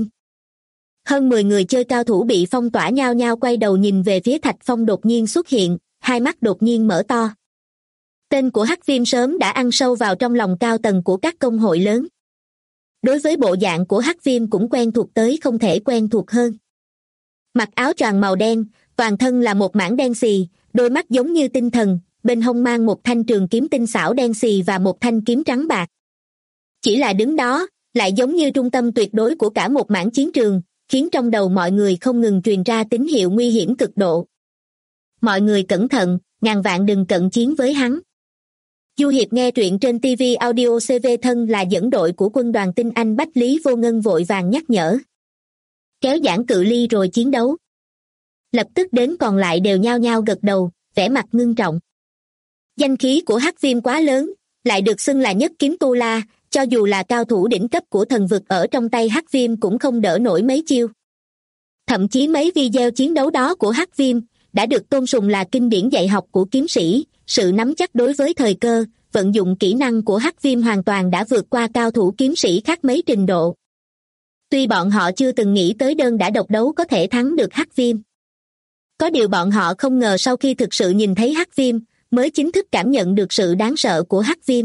Speaker 2: Hơn 10 người chơi cao thủ bị phong tỏa nhao nhao quay đầu nhìn về phía Thạch Phong đột nhiên xuất hiện, hai mắt đột nhiên mở to. Tên của Hắc Viêm sớm đã ăn sâu vào trong lòng cao tầng của các công hội lớn. Đối với bộ dạng của Hắc Viêm cũng quen thuộc tới không thể quen thuộc hơn. Mặc áo choàng màu đen, toàn thân là một mảng đen xì, đôi mắt giống như tinh thần, bên hông mang một thanh trường kiếm tinh xảo đen xì và một thanh kiếm trắng bạc. Chỉ là đứng đó, lại giống như trung tâm tuyệt đối của cả một mảng chiến trường, khiến trong đầu mọi người không ngừng truyền ra tín hiệu nguy hiểm cực độ. Mọi người cẩn thận, ngàn vạn đừng cận chiến với hắn. Du Hiệp nghe truyện trên TV Audio CV thân là dẫn đội của quân đoàn tinh Anh Bách Lý Vô Ngân vội vàng nhắc nhở. Kéo giãn cự ly rồi chiến đấu. Lập tức đến còn lại đều nhao nhao gật đầu, vẻ mặt ngưng trọng. Danh khí của Hắc Viêm quá lớn, lại được xưng là nhất kiếm tu la, cho dù là cao thủ đỉnh cấp của thần vực ở trong tay Hắc Viêm cũng không đỡ nổi mấy chiêu. Thậm chí mấy video chiến đấu đó của Hắc Viêm đã được tôn sùng là kinh điển dạy học của kiếm sĩ, sự nắm chắc đối với thời cơ, vận dụng kỹ năng của Hắc Viêm hoàn toàn đã vượt qua cao thủ kiếm sĩ khác mấy trình độ. Tuy bọn họ chưa từng nghĩ tới đơn đã độc đấu có thể thắng được Hắc Viêm. Có điều bọn họ không ngờ sau khi thực sự nhìn thấy Hắc Viêm, mới chính thức cảm nhận được sự đáng sợ của Hắc Viêm.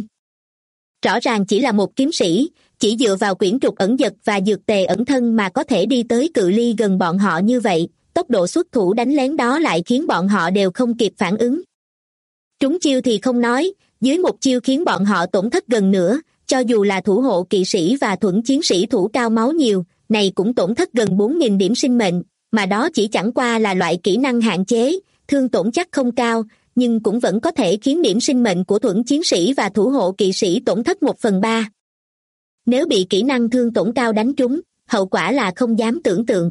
Speaker 2: Rõ ràng chỉ là một kiếm sĩ, chỉ dựa vào quyển trục ẩn dật và dược tề ẩn thân mà có thể đi tới cự ly gần bọn họ như vậy, tốc độ xuất thủ đánh lén đó lại khiến bọn họ đều không kịp phản ứng. Trúng chiêu thì không nói, dưới một chiêu khiến bọn họ tổn thất gần nửa, cho dù là thủ hộ kỵ sĩ và thuẫn chiến sĩ thủ cao máu nhiều, này cũng tổn thất gần 4.000 điểm sinh mệnh, mà đó chỉ chẳng qua là loại kỹ năng hạn chế, thương tổn chắc không cao, nhưng cũng vẫn có thể khiến điểm sinh mệnh của thuẫn chiến sĩ và thủ hộ kỵ sĩ tổn thất 1/3. Nếu bị kỹ năng thương tổn cao đánh trúng, hậu quả là không dám tưởng tượng.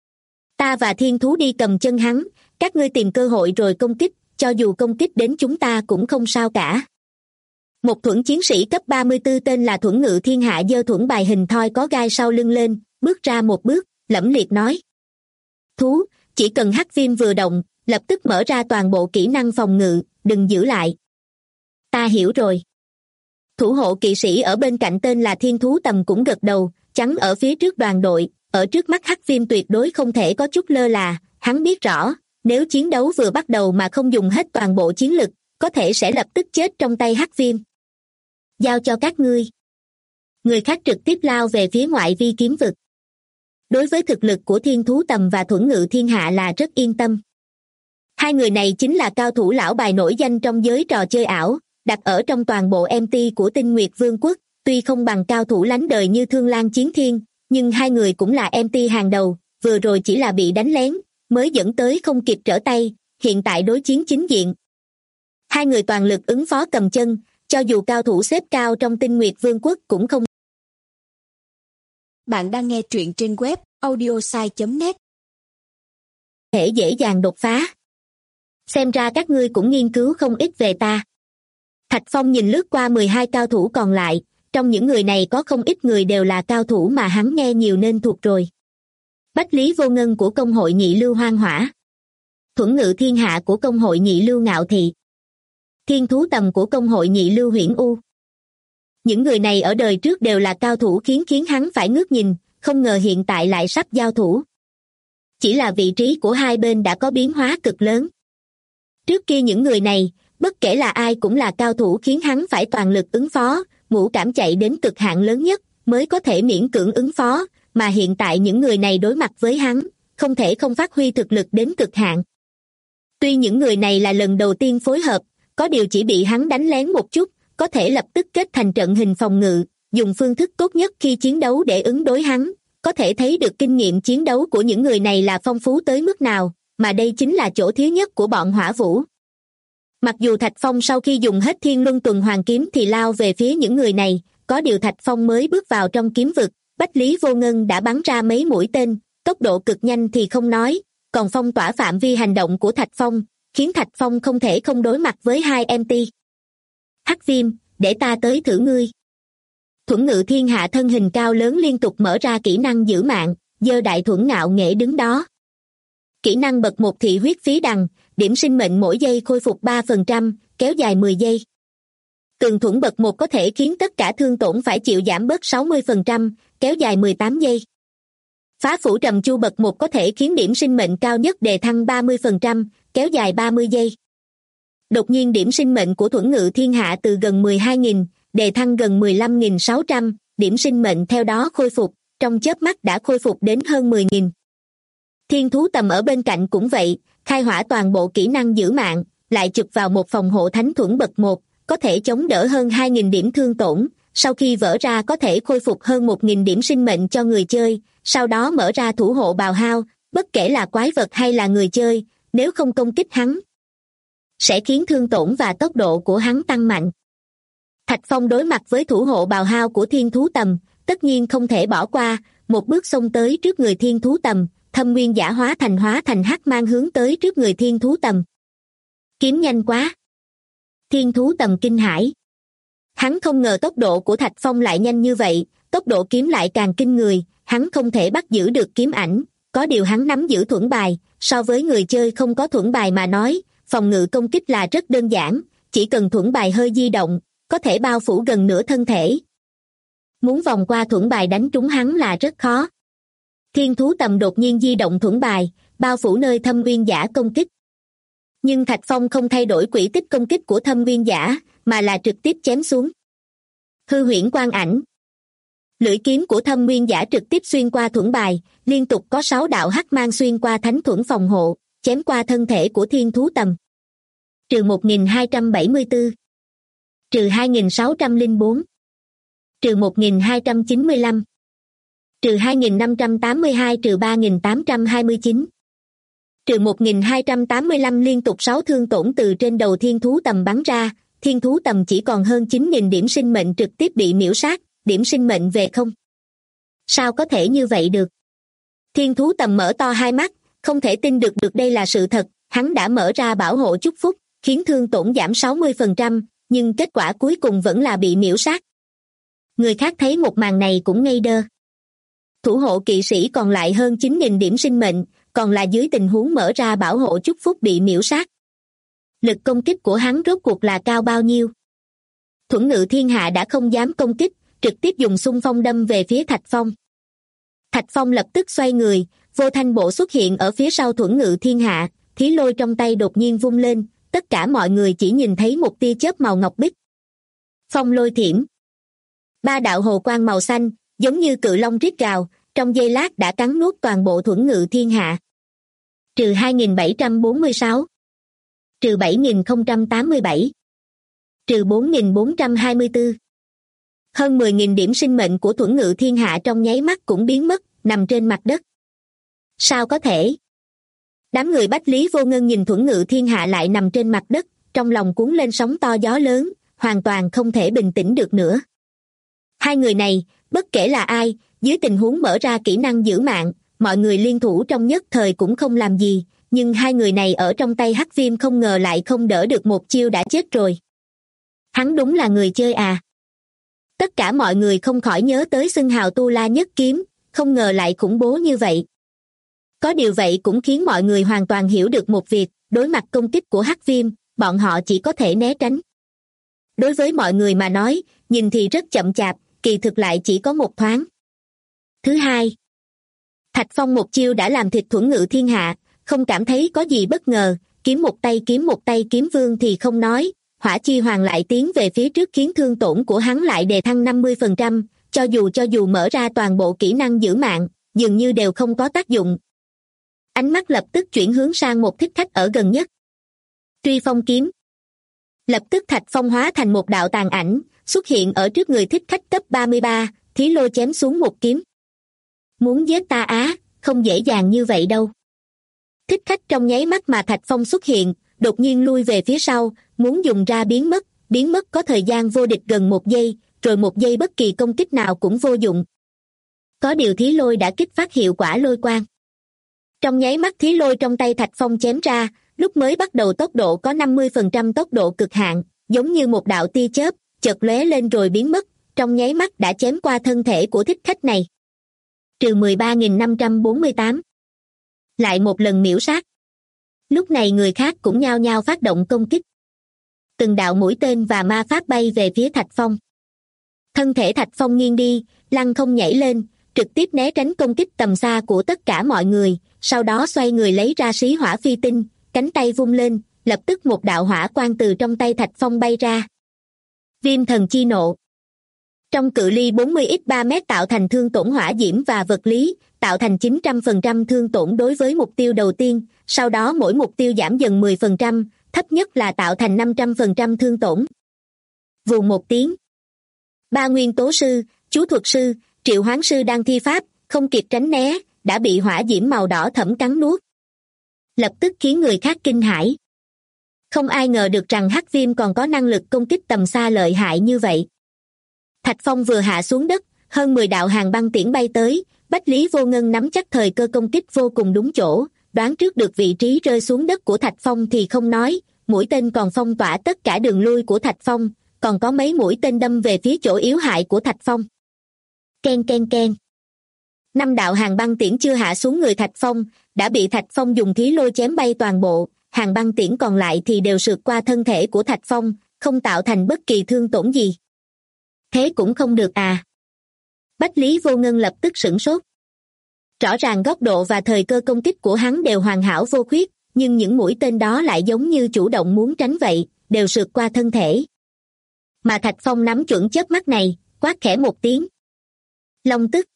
Speaker 2: Ta và thiên thú đi cầm chân hắn, các ngươi tìm cơ hội rồi công kích, cho dù công kích đến chúng ta cũng không sao cả. Một thuẫn chiến sĩ cấp 34 tên là Thuẫn Ngự Thiên Hạ giơ thuẫn bài hình thoi có gai sau lưng lên, bước ra một bước, lẫm liệt nói. Thú, chỉ cần Hắc Viêm vừa động, lập tức mở ra toàn bộ kỹ năng phòng ngự, đừng giữ lại. Ta hiểu rồi. Thủ hộ kỵ sĩ ở bên cạnh tên là Thiên Thú Tầm cũng gật đầu, chắn ở phía trước đoàn đội, ở trước mắt Hắc Viêm tuyệt đối không thể có chút lơ là, hắn biết rõ, nếu chiến đấu vừa bắt đầu mà không dùng hết toàn bộ chiến lực, có thể sẽ lập tức chết trong tay Hắc Viêm. Giao cho các ngươi. Người khác trực tiếp lao về phía ngoại vi kiếm vực. Đối với thực lực của Thiên Thú Tầm và Thuẫn Ngự Thiên Hạ là rất yên tâm. Hai người này chính là cao thủ lão bài nổi danh trong giới trò chơi ảo, đặt ở trong toàn bộ MT của Tinh Nguyệt Vương quốc, tuy không bằng cao thủ lánh đời như Thương Lang Chiến Thiên, nhưng hai người cũng là MT hàng đầu, vừa rồi chỉ là bị đánh lén, mới dẫn tới không kịp trở tay, hiện tại đối chiến chính diện. Hai người toàn lực ứng phó cầm chân, cho dù cao thủ xếp cao trong Tinh Nguyệt Vương quốc cũng không.
Speaker 3: Bạn đang nghe truyện trên web audiosai.net.
Speaker 2: Thể dễ dàng đột phá. Xem ra các ngươi cũng nghiên cứu không ít về ta. Thạch Phong nhìn lướt qua 12 cao thủ còn lại, trong những người này có không ít người đều là cao thủ mà hắn nghe nhiều nên thuộc rồi. Bách Lý Vô Ngân của công hội Nhị Lưu Hoang Hỏa, Thuẫn Ngự Thiên Hạ của công hội Nhị Lưu Ngạo Thị, Thiên thú tầm của công hội Nhị Lưu Huyễn U. Những người này ở đời trước đều là cao thủ khiến hắn phải ngước nhìn, không ngờ hiện tại lại sắp giao thủ. Chỉ là vị trí của hai bên đã có biến hóa cực lớn. Trước kia những người này, bất kể là ai cũng là cao thủ khiến hắn phải toàn lực ứng phó, ngũ cảm chạy đến cực hạn lớn nhất mới có thể miễn cưỡng ứng phó, mà hiện tại những người này đối mặt với hắn, không thể không phát huy thực lực đến cực hạn. Tuy những người này là lần đầu tiên phối hợp, có điều chỉ bị hắn đánh lén một chút, có thể lập tức kết thành trận hình phòng ngự, dùng phương thức tốt nhất khi chiến đấu để ứng đối hắn, có thể thấy được kinh nghiệm chiến đấu của những người này là phong phú tới mức nào, mà đây chính là chỗ thiếu nhất của bọn Hỏa Vũ. Mặc dù Thạch Phong sau khi dùng hết Thiên Luân Tuần Hoàn Kiếm thì lao về phía những người này, có điều Thạch Phong mới bước vào trong kiếm vực, Bách Lý Vô Ngân đã bắn ra mấy mũi tên, tốc độ cực nhanh thì không nói, còn phong tỏa phạm vi hành động của Thạch Phong, khiến Thạch Phong không thể không đối mặt với hai MT. Hắc Viêm, để ta tới thử ngươi. Thuẫn Ngự Thiên Hạ thân hình cao lớn liên tục mở ra kỹ năng giữ mạng, giơ đại thuẫn ngạo nghễ đứng đó. Kỹ năng bậc 1 thị huyết phí đằng, điểm sinh mệnh mỗi giây khôi phục 3%, kéo dài 10 giây. Tường thuẫn bậc 1 có thể khiến tất cả thương tổn phải chịu giảm bớt 60%, kéo dài 18 giây. Phá phủ trầm chu bậc 1 có thể khiến điểm sinh mệnh cao nhất đề thăng 30%, kéo dài 30 giây. Đột nhiên điểm sinh mệnh của Thuẫn Ngự Thiên Hạ từ gần 12.000, đề thăng gần 15.600, điểm sinh mệnh theo đó khôi phục, trong chớp mắt đã khôi phục đến hơn 10.000. Thiên thú tầm ở bên cạnh cũng vậy, khai hỏa toàn bộ kỹ năng giữ mạng, lại chụp vào một phòng hộ thánh thuẫn bậc 1, có thể chống đỡ hơn 2.000 điểm thương tổn, sau khi vỡ ra có thể khôi phục hơn 1.000 điểm sinh mệnh cho người chơi, sau đó mở ra thủ hộ bào hao, bất kể là quái vật hay là người chơi, nếu không công kích hắn, sẽ khiến thương tổn và tốc độ của hắn tăng mạnh. Thạch Phong đối mặt với thủ hộ bào hao của thiên thú tầm, tất nhiên không thể bỏ qua, một bước xông tới trước người thiên thú tầm, Thâm Nguyên Giả hóa thành hắc mang hướng tới trước người thiên thú tầm. Kiếm nhanh quá! Thiên thú tầm kinh hãi. Hắn không ngờ tốc độ của Thạch Phong lại nhanh như vậy, tốc độ kiếm lại càng kinh người, hắn không thể bắt giữ được kiếm ảnh, có điều hắn nắm giữ thuẫn bài, so với người chơi không có thuẫn bài mà nói, phòng ngự công kích là rất đơn giản, chỉ cần thuẫn bài hơi di động, có thể bao phủ gần nửa thân thể. Muốn vòng qua thuẫn bài đánh trúng hắn là rất khó. Thiên thú tầm đột nhiên di động thuẫn bài, bao phủ nơi Thâm Nguyên Giả công kích. Nhưng Thạch Phong không thay đổi quỹ tích công kích của Thâm Nguyên Giả, mà là trực tiếp chém xuống. Hư huyễn quang ảnh. Lưỡi kiếm của Thâm Nguyên Giả trực tiếp xuyên qua thuẫn bài, liên tục có 6 đạo hắc mang xuyên qua thánh thuẫn phòng hộ, chém qua thân thể của thiên thú tầm. Trừ 1274. Trừ 2604. Trừ 1295. Trừ 2582 trừ 3829. Trừ 1285 liên tục 6 thương tổn từ trên đầu thiên thú tầm bắn ra, thiên thú tầm chỉ còn hơn 9.000 điểm sinh mệnh trực tiếp bị miễu sát, điểm sinh mệnh về không. Sao có thể như vậy được? Thiên thú tầm mở to hai mắt, không thể tin được đây là sự thật, hắn đã mở ra bảo hộ chúc phúc, khiến thương tổn giảm 60%, nhưng kết quả cuối cùng vẫn là bị miễu sát. Người khác thấy một màn này cũng ngây đơ. Thủ hộ kỵ sĩ còn lại hơn 9.000 điểm sinh mệnh, còn là dưới tình huống mở ra bảo hộ chúc phúc bị miễu sát. Lực công kích của hắn rốt cuộc là cao bao nhiêu? Thuẫn Ngự Thiên Hạ đã không dám công kích, trực tiếp dùng xung phong đâm về phía Thạch Phong. Thạch Phong lập tức xoay người, vô thanh bộ xuất hiện ở phía sau Thuẫn Ngự Thiên Hạ, thí lôi trong tay đột nhiên vung lên, tất cả mọi người chỉ nhìn thấy một tia chớp màu ngọc bích. Phong lôi thiểm. 3 đạo hồ quang màu xanh, giống như cự long rít gào, trong giây lát đã cắn nuốt toàn bộ Thuẫn Ngự Thiên Hạ. Trừ 2746. Trừ 7087. Trừ 4424. Hơn 10.000 điểm sinh mệnh của Thuẫn Ngự Thiên Hạ trong nháy mắt cũng biến mất, nằm trên mặt đất. Sao có thể? Đám người Bách Lý Vô Ngân nhìn Thuẫn Ngự Thiên Hạ lại nằm trên mặt đất, trong lòng cuốn lên sóng to gió lớn, hoàn toàn không thể bình tĩnh được nữa. Hai người này, bất kể là ai, dưới tình huống mở ra kỹ năng giữ mạng, mọi người liên thủ trong nhất thời cũng không làm gì, nhưng hai người này ở trong tay Hắc Viêm không ngờ lại không đỡ được một chiêu đã chết rồi. Hắn đúng là người chơi à? Tất cả mọi người không khỏi nhớ tới xưng hào Tu La Nhất Kiếm, không ngờ lại khủng bố như vậy. Có điều vậy cũng khiến mọi người hoàn toàn hiểu được một việc, đối mặt công kích của Hắc Viêm, bọn họ chỉ có thể né tránh. Đối với mọi người mà nói, nhìn thì rất chậm chạp, kỳ thực lại chỉ có một thoáng. Thứ hai, Thạch Phong một chiêu đã làm thịt Thuẫn Ngự thiên hạ, không cảm thấy có gì bất ngờ, kiếm một tay kiếm vương thì không nói, Hỏa Chi Hoàng lại tiến về phía trước khiến thương tổn của hắn lại đề thăng 50%, cho dù mở ra toàn bộ kỹ năng giữ mạng, dường như đều không có tác dụng. Ánh mắt lập tức chuyển hướng sang một thích khách ở gần nhất. Truy phong kiếm. Lập tức Thạch Phong hóa thành một đạo tàn ảnh, xuất hiện ở trước người thích khách cấp 33, Thí Lô chém xuống một kiếm. Muốn giết ta á, không dễ dàng như vậy đâu. Thích khách trong nháy mắt mà Thạch Phong xuất hiện, đột nhiên lui về phía sau, muốn dùng ra biến mất có thời gian vô địch gần 1 giây, rồi 1 giây bất kỳ công kích nào cũng vô dụng. Có điều Thí Lôi đã kích phát hiệu quả lôi quang. Trong nháy mắt Thí Lôi trong tay Thạch Phong chém ra, lúc mới bắt đầu tốc độ có 50% tốc độ cực hạn, giống như một đạo tia chớp, chợt lóe lên rồi biến mất, trong nháy mắt đã chém qua thân thể của thích khách này. Trừ 13.548. Lại một lần miễu sát. Lúc này người khác cũng nhao nhao phát động công kích. Từng đạo mũi tên và ma pháp bay về phía Thạch Phong. Thân thể Thạch Phong nghiêng đi, lăng không nhảy lên, trực tiếp né tránh công kích tầm xa của tất cả mọi người, sau đó xoay người lấy ra xí hỏa phi tinh, cánh tay vung lên, lập tức một đạo hỏa quang từ trong tay Thạch Phong bay ra. Viêm thần chi nộ. Trong cự ly 40x3 mét tạo thành thương tổn hỏa diễm và vật lý, tạo thành 900% thương tổn đối với mục tiêu đầu tiên, sau đó mỗi mục tiêu giảm dần 10%, thấp nhất là tạo thành 500% thương tổn. Vù một tiếng. 3 nguyên tố sư, chú thuật sư, triệu hoán sư đang thi pháp, không kịp tránh né, đã bị hỏa diễm màu đỏ thẫm cắn nuốt. Lập tức khiến người khác kinh hãi. Không ai ngờ được rằng hắc viêm còn có năng lực công kích tầm xa lợi hại như vậy. Thạch Phong vừa hạ xuống đất, hơn 10 đạo hàng băng tiễn bay tới, Bách Lý Vô Ngân nắm chắc thời cơ công kích vô cùng đúng chỗ, đoán trước được vị trí rơi xuống đất của Thạch Phong thì không nói, mũi tên còn phong tỏa tất cả đường lui của Thạch Phong, còn có mấy mũi tên đâm về phía chỗ yếu hại của Thạch Phong. Ken ken ken. 5 đạo hàng băng tiễn chưa hạ xuống người Thạch Phong, đã bị Thạch Phong dùng Thí Lôi chém bay toàn bộ, hàng băng tiễn còn lại thì đều sượt qua thân thể của Thạch Phong, không tạo thành bất kỳ thương tổn gì. Thế cũng không được à? Bách Lý Vô Ngân lập tức sửng sốt. Rõ ràng góc độ và thời cơ công kích của hắn đều hoàn hảo vô khuyết, nhưng những mũi tên đó lại giống như chủ động muốn tránh vậy, đều sượt qua thân thể. Mà Thạch Phong nắm chuẩn chớp mắt này, quát khẽ một tiếng. Long tức.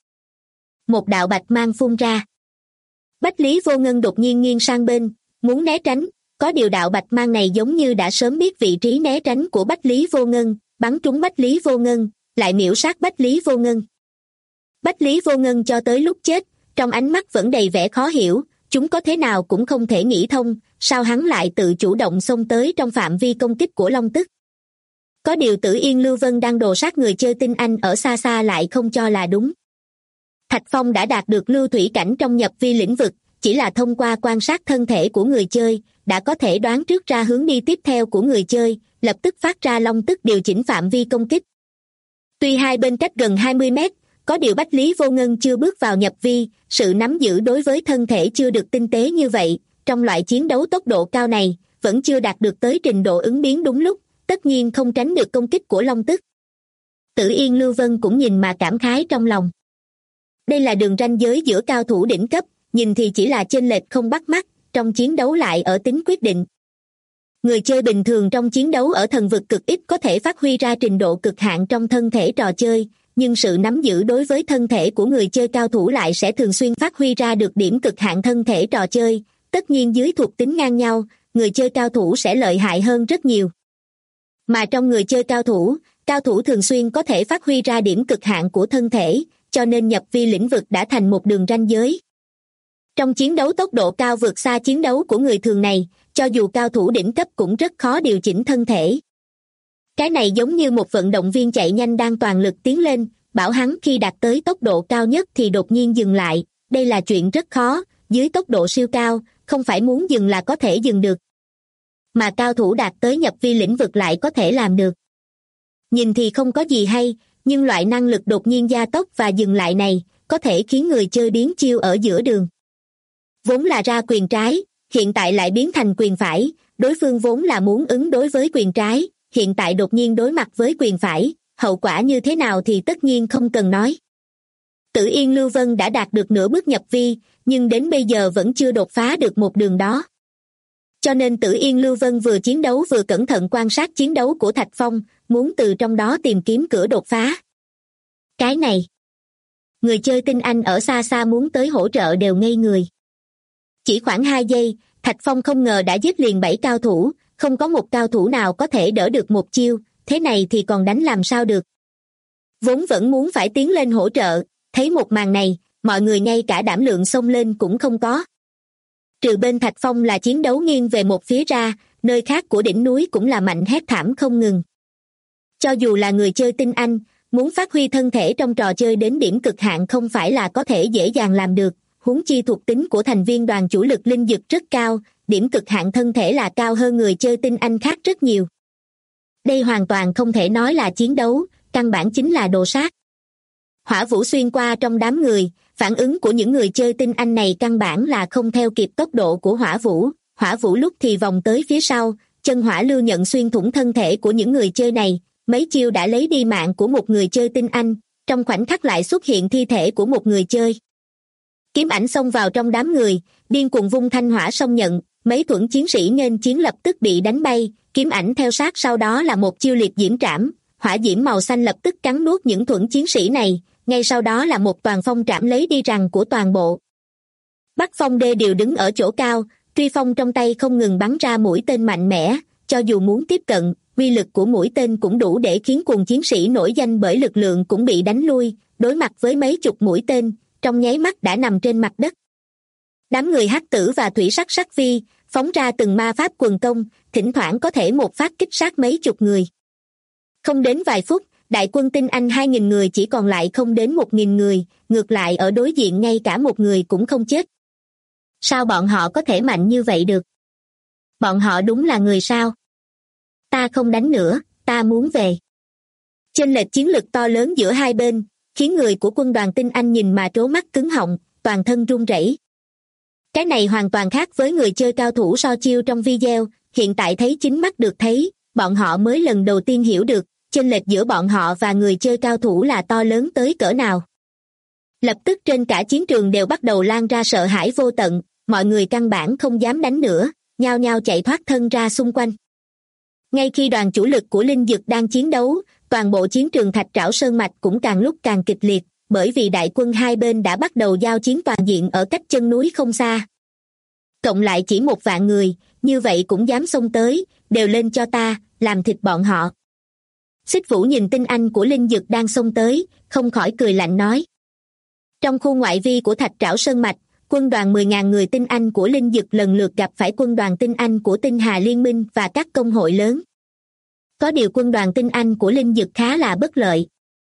Speaker 2: Một đạo bạch mang phun ra. Bách Lý Vô Ngân đột nhiên nghiêng sang bên, muốn né tránh, có điều đạo bạch mang này giống như đã sớm biết vị trí né tránh của Bách Lý Vô Ngân, bắn trúng Bách Lý Vô Ngân, lại miễu sát Bách Lý Vô Ngân. Bách Lý Vô Ngân cho tới lúc chết, trong ánh mắt vẫn đầy vẻ khó hiểu, chúng có thế nào cũng không thể nghĩ thông, sao hắn lại tự chủ động xông tới trong phạm vi công kích của Long tức. Có điều Tử Yên Lưu Vân đang đồ sát người chơi tinh anh ở xa xa lại không cho là đúng. Thạch Phong đã đạt được lưu thủy cảnh trong nhập vi lĩnh vực, chỉ là thông qua quan sát thân thể của người chơi, đã có thể đoán trước ra hướng đi tiếp theo của người chơi, lập tức phát ra Long tức điều chỉnh phạm vi công kích. Tuy hai bên cách gần 20 mét, có điều Bách Lý Vô Ngân chưa bước vào nhập vi, sự nắm giữ đối với thân thể chưa được tinh tế như vậy, trong loại chiến đấu tốc độ cao này, vẫn chưa đạt được tới trình độ ứng biến đúng lúc, tất nhiên không tránh được công kích của Long tức. Tử Yên Lưu Vân cũng nhìn mà cảm khái trong lòng. Đây là đường ranh giới giữa cao thủ đỉnh cấp, nhìn thì chỉ là chênh lệch không bắt mắt, trong chiến đấu lại ở tính quyết định. Người chơi bình thường trong chiến đấu ở thần vực cực ít có thể phát huy ra trình độ cực hạn trong thân thể trò chơi, nhưng sự nắm giữ đối với thân thể của người chơi cao thủ lại sẽ thường xuyên phát huy ra được điểm cực hạn thân thể trò chơi, tất nhiên dưới thuộc tính ngang nhau, người chơi cao thủ sẽ lợi hại hơn rất nhiều. Mà trong người chơi cao thủ thường xuyên có thể phát huy ra điểm cực hạn của thân thể, cho nên nhập vi lĩnh vực đã thành một đường ranh giới. Trong chiến đấu tốc độ cao vượt xa chiến đấu của người thường này, cho dù cao thủ đỉnh cấp cũng rất khó điều chỉnh thân thể. Cái này giống như một vận động viên chạy nhanh đang toàn lực tiến lên, bảo hắn khi đạt tới tốc độ cao nhất thì đột nhiên dừng lại, đây là chuyện rất khó, dưới tốc độ siêu cao, không phải muốn dừng là có thể dừng được. Mà cao thủ đạt tới nhập vi lĩnh vực lại có thể làm được. Nhìn thì không có gì hay, nhưng loại năng lực đột nhiên gia tốc và dừng lại này, có thể khiến người chơi biến chiêu ở giữa đường. Vốn là ra quyền trái, hiện tại lại biến thành quyền phải, Đối phương vốn là muốn ứng đối với quyền trái, hiện tại đột nhiên đối mặt với quyền phải, hậu quả như thế nào thì tất nhiên không cần nói. Tử Yên Lưu Vân đã đạt được nửa bước nhập vi, nhưng đến bây giờ vẫn chưa đột phá được một đường đó. Cho nên Tử Yên Lưu Vân vừa chiến đấu vừa cẩn thận quan sát chiến đấu của Thạch Phong, muốn từ trong đó tìm kiếm cửa đột phá. Cái này, người chơi tinh anh ở xa xa muốn tới hỗ trợ đều ngây người. Chỉ khoảng 2 giây, Thạch Phong không ngờ đã giết liền 7 cao thủ, không có một cao thủ nào có thể đỡ được một chiêu, thế này thì còn đánh làm sao được. Vốn vẫn muốn phải tiến lên hỗ trợ, thấy một màn này, mọi người ngay cả đảm lượng xông lên cũng không có. Trừ bên Thạch Phong là chiến đấu nghiêng về một phía ra, nơi khác của đỉnh núi cũng là mạnh hét thảm không ngừng. Cho dù là người chơi tinh anh, muốn phát huy thân thể trong trò chơi đến điểm cực hạn không phải là có thể dễ dàng làm được, huống chi thuộc tính của thành viên đoàn chủ lực linh dực rất cao, điểm cực hạn thân thể là cao hơn người chơi tinh anh khác rất nhiều. Đây hoàn toàn không thể nói là chiến đấu, căn bản chính là đồ sát. Hỏa vũ xuyên qua trong đám người, phản ứng của những người chơi tinh anh này căn bản là không theo kịp tốc độ của hỏa vũ lúc thì vòng tới phía sau, chân hỏa lưu nhận xuyên thủng thân thể của những người chơi này, mấy chiêu đã lấy đi mạng của một người chơi tinh anh, trong khoảnh khắc lại xuất hiện thi thể của một người chơi. Kiếm ảnh xông vào trong đám người, điên cuồng vung thanh hỏa xông nhận, mấy thuẫn chiến sĩ nghênh chiến lập tức bị đánh bay, kiếm ảnh theo sát sau đó là một chiêu liệt diễm trảm, hỏa diễm màu xanh lập tức cắn nuốt những thuẫn chiến sĩ này, ngay sau đó là một toàn phong trảm lấy đi răng của toàn bộ. Bắc Phong Đê đều đứng ở chỗ cao, truy phong trong tay không ngừng bắn ra mũi tên mạnh mẽ, cho dù muốn tiếp cận, uy lực của mũi tên cũng đủ để khiến cuồng chiến sĩ nổi danh bởi lực lượng cũng bị đánh lui, đối mặt với mấy chục mũi tên, trong nháy mắt đã nằm trên mặt đất. Đám người hắc tử và thủy sắc sắc vi, phóng ra từng ma pháp quần công, thỉnh thoảng có thể một phát kích sát mấy chục người. Không đến vài phút, đại quân tinh anh 2.000 người chỉ còn lại không đến 1.000 người, ngược lại ở đối diện ngay cả một người cũng không chết. Sao bọn họ có thể mạnh như vậy được? Bọn họ đúng là người sao? Ta không đánh nữa, ta muốn về. Chênh lệch chiến lực to lớn giữa hai bên, khiến người của quân đoàn tinh anh nhìn mà trố mắt cứng họng, toàn thân run rẩy. Cái này hoàn toàn khác với người chơi cao thủ so chiêu trong video, hiện tại thấy chính mắt được thấy, bọn họ mới lần đầu tiên hiểu được, chênh lệch giữa bọn họ và người chơi cao thủ là to lớn tới cỡ nào. Lập tức trên cả chiến trường đều bắt đầu lan ra sợ hãi vô tận, mọi người căn bản không dám đánh nữa, nhao nhao chạy thoát thân ra xung quanh. Ngay khi đoàn chủ lực của linh dực đang chiến đấu, toàn bộ chiến trường Thạch Trảo Sơn Mạch cũng càng lúc càng kịch liệt, bởi vì đại quân hai bên đã bắt đầu giao chiến toàn diện ở cách chân núi không xa. Cộng lại chỉ 1 vạn người, như vậy cũng dám xông tới, đều lên cho ta, làm thịt bọn họ. Xích Vũ nhìn tinh anh của linh dực đang xông tới, không khỏi cười lạnh nói. Trong khu ngoại vi của Thạch Trảo Sơn Mạch, quân đoàn 10.000 người tinh anh của linh dực lần lượt gặp phải quân đoàn tinh anh của Tinh Hà Liên minh và các công hội lớn. Có điều quân đoàn tinh anh của linh dực khá là bất lợi.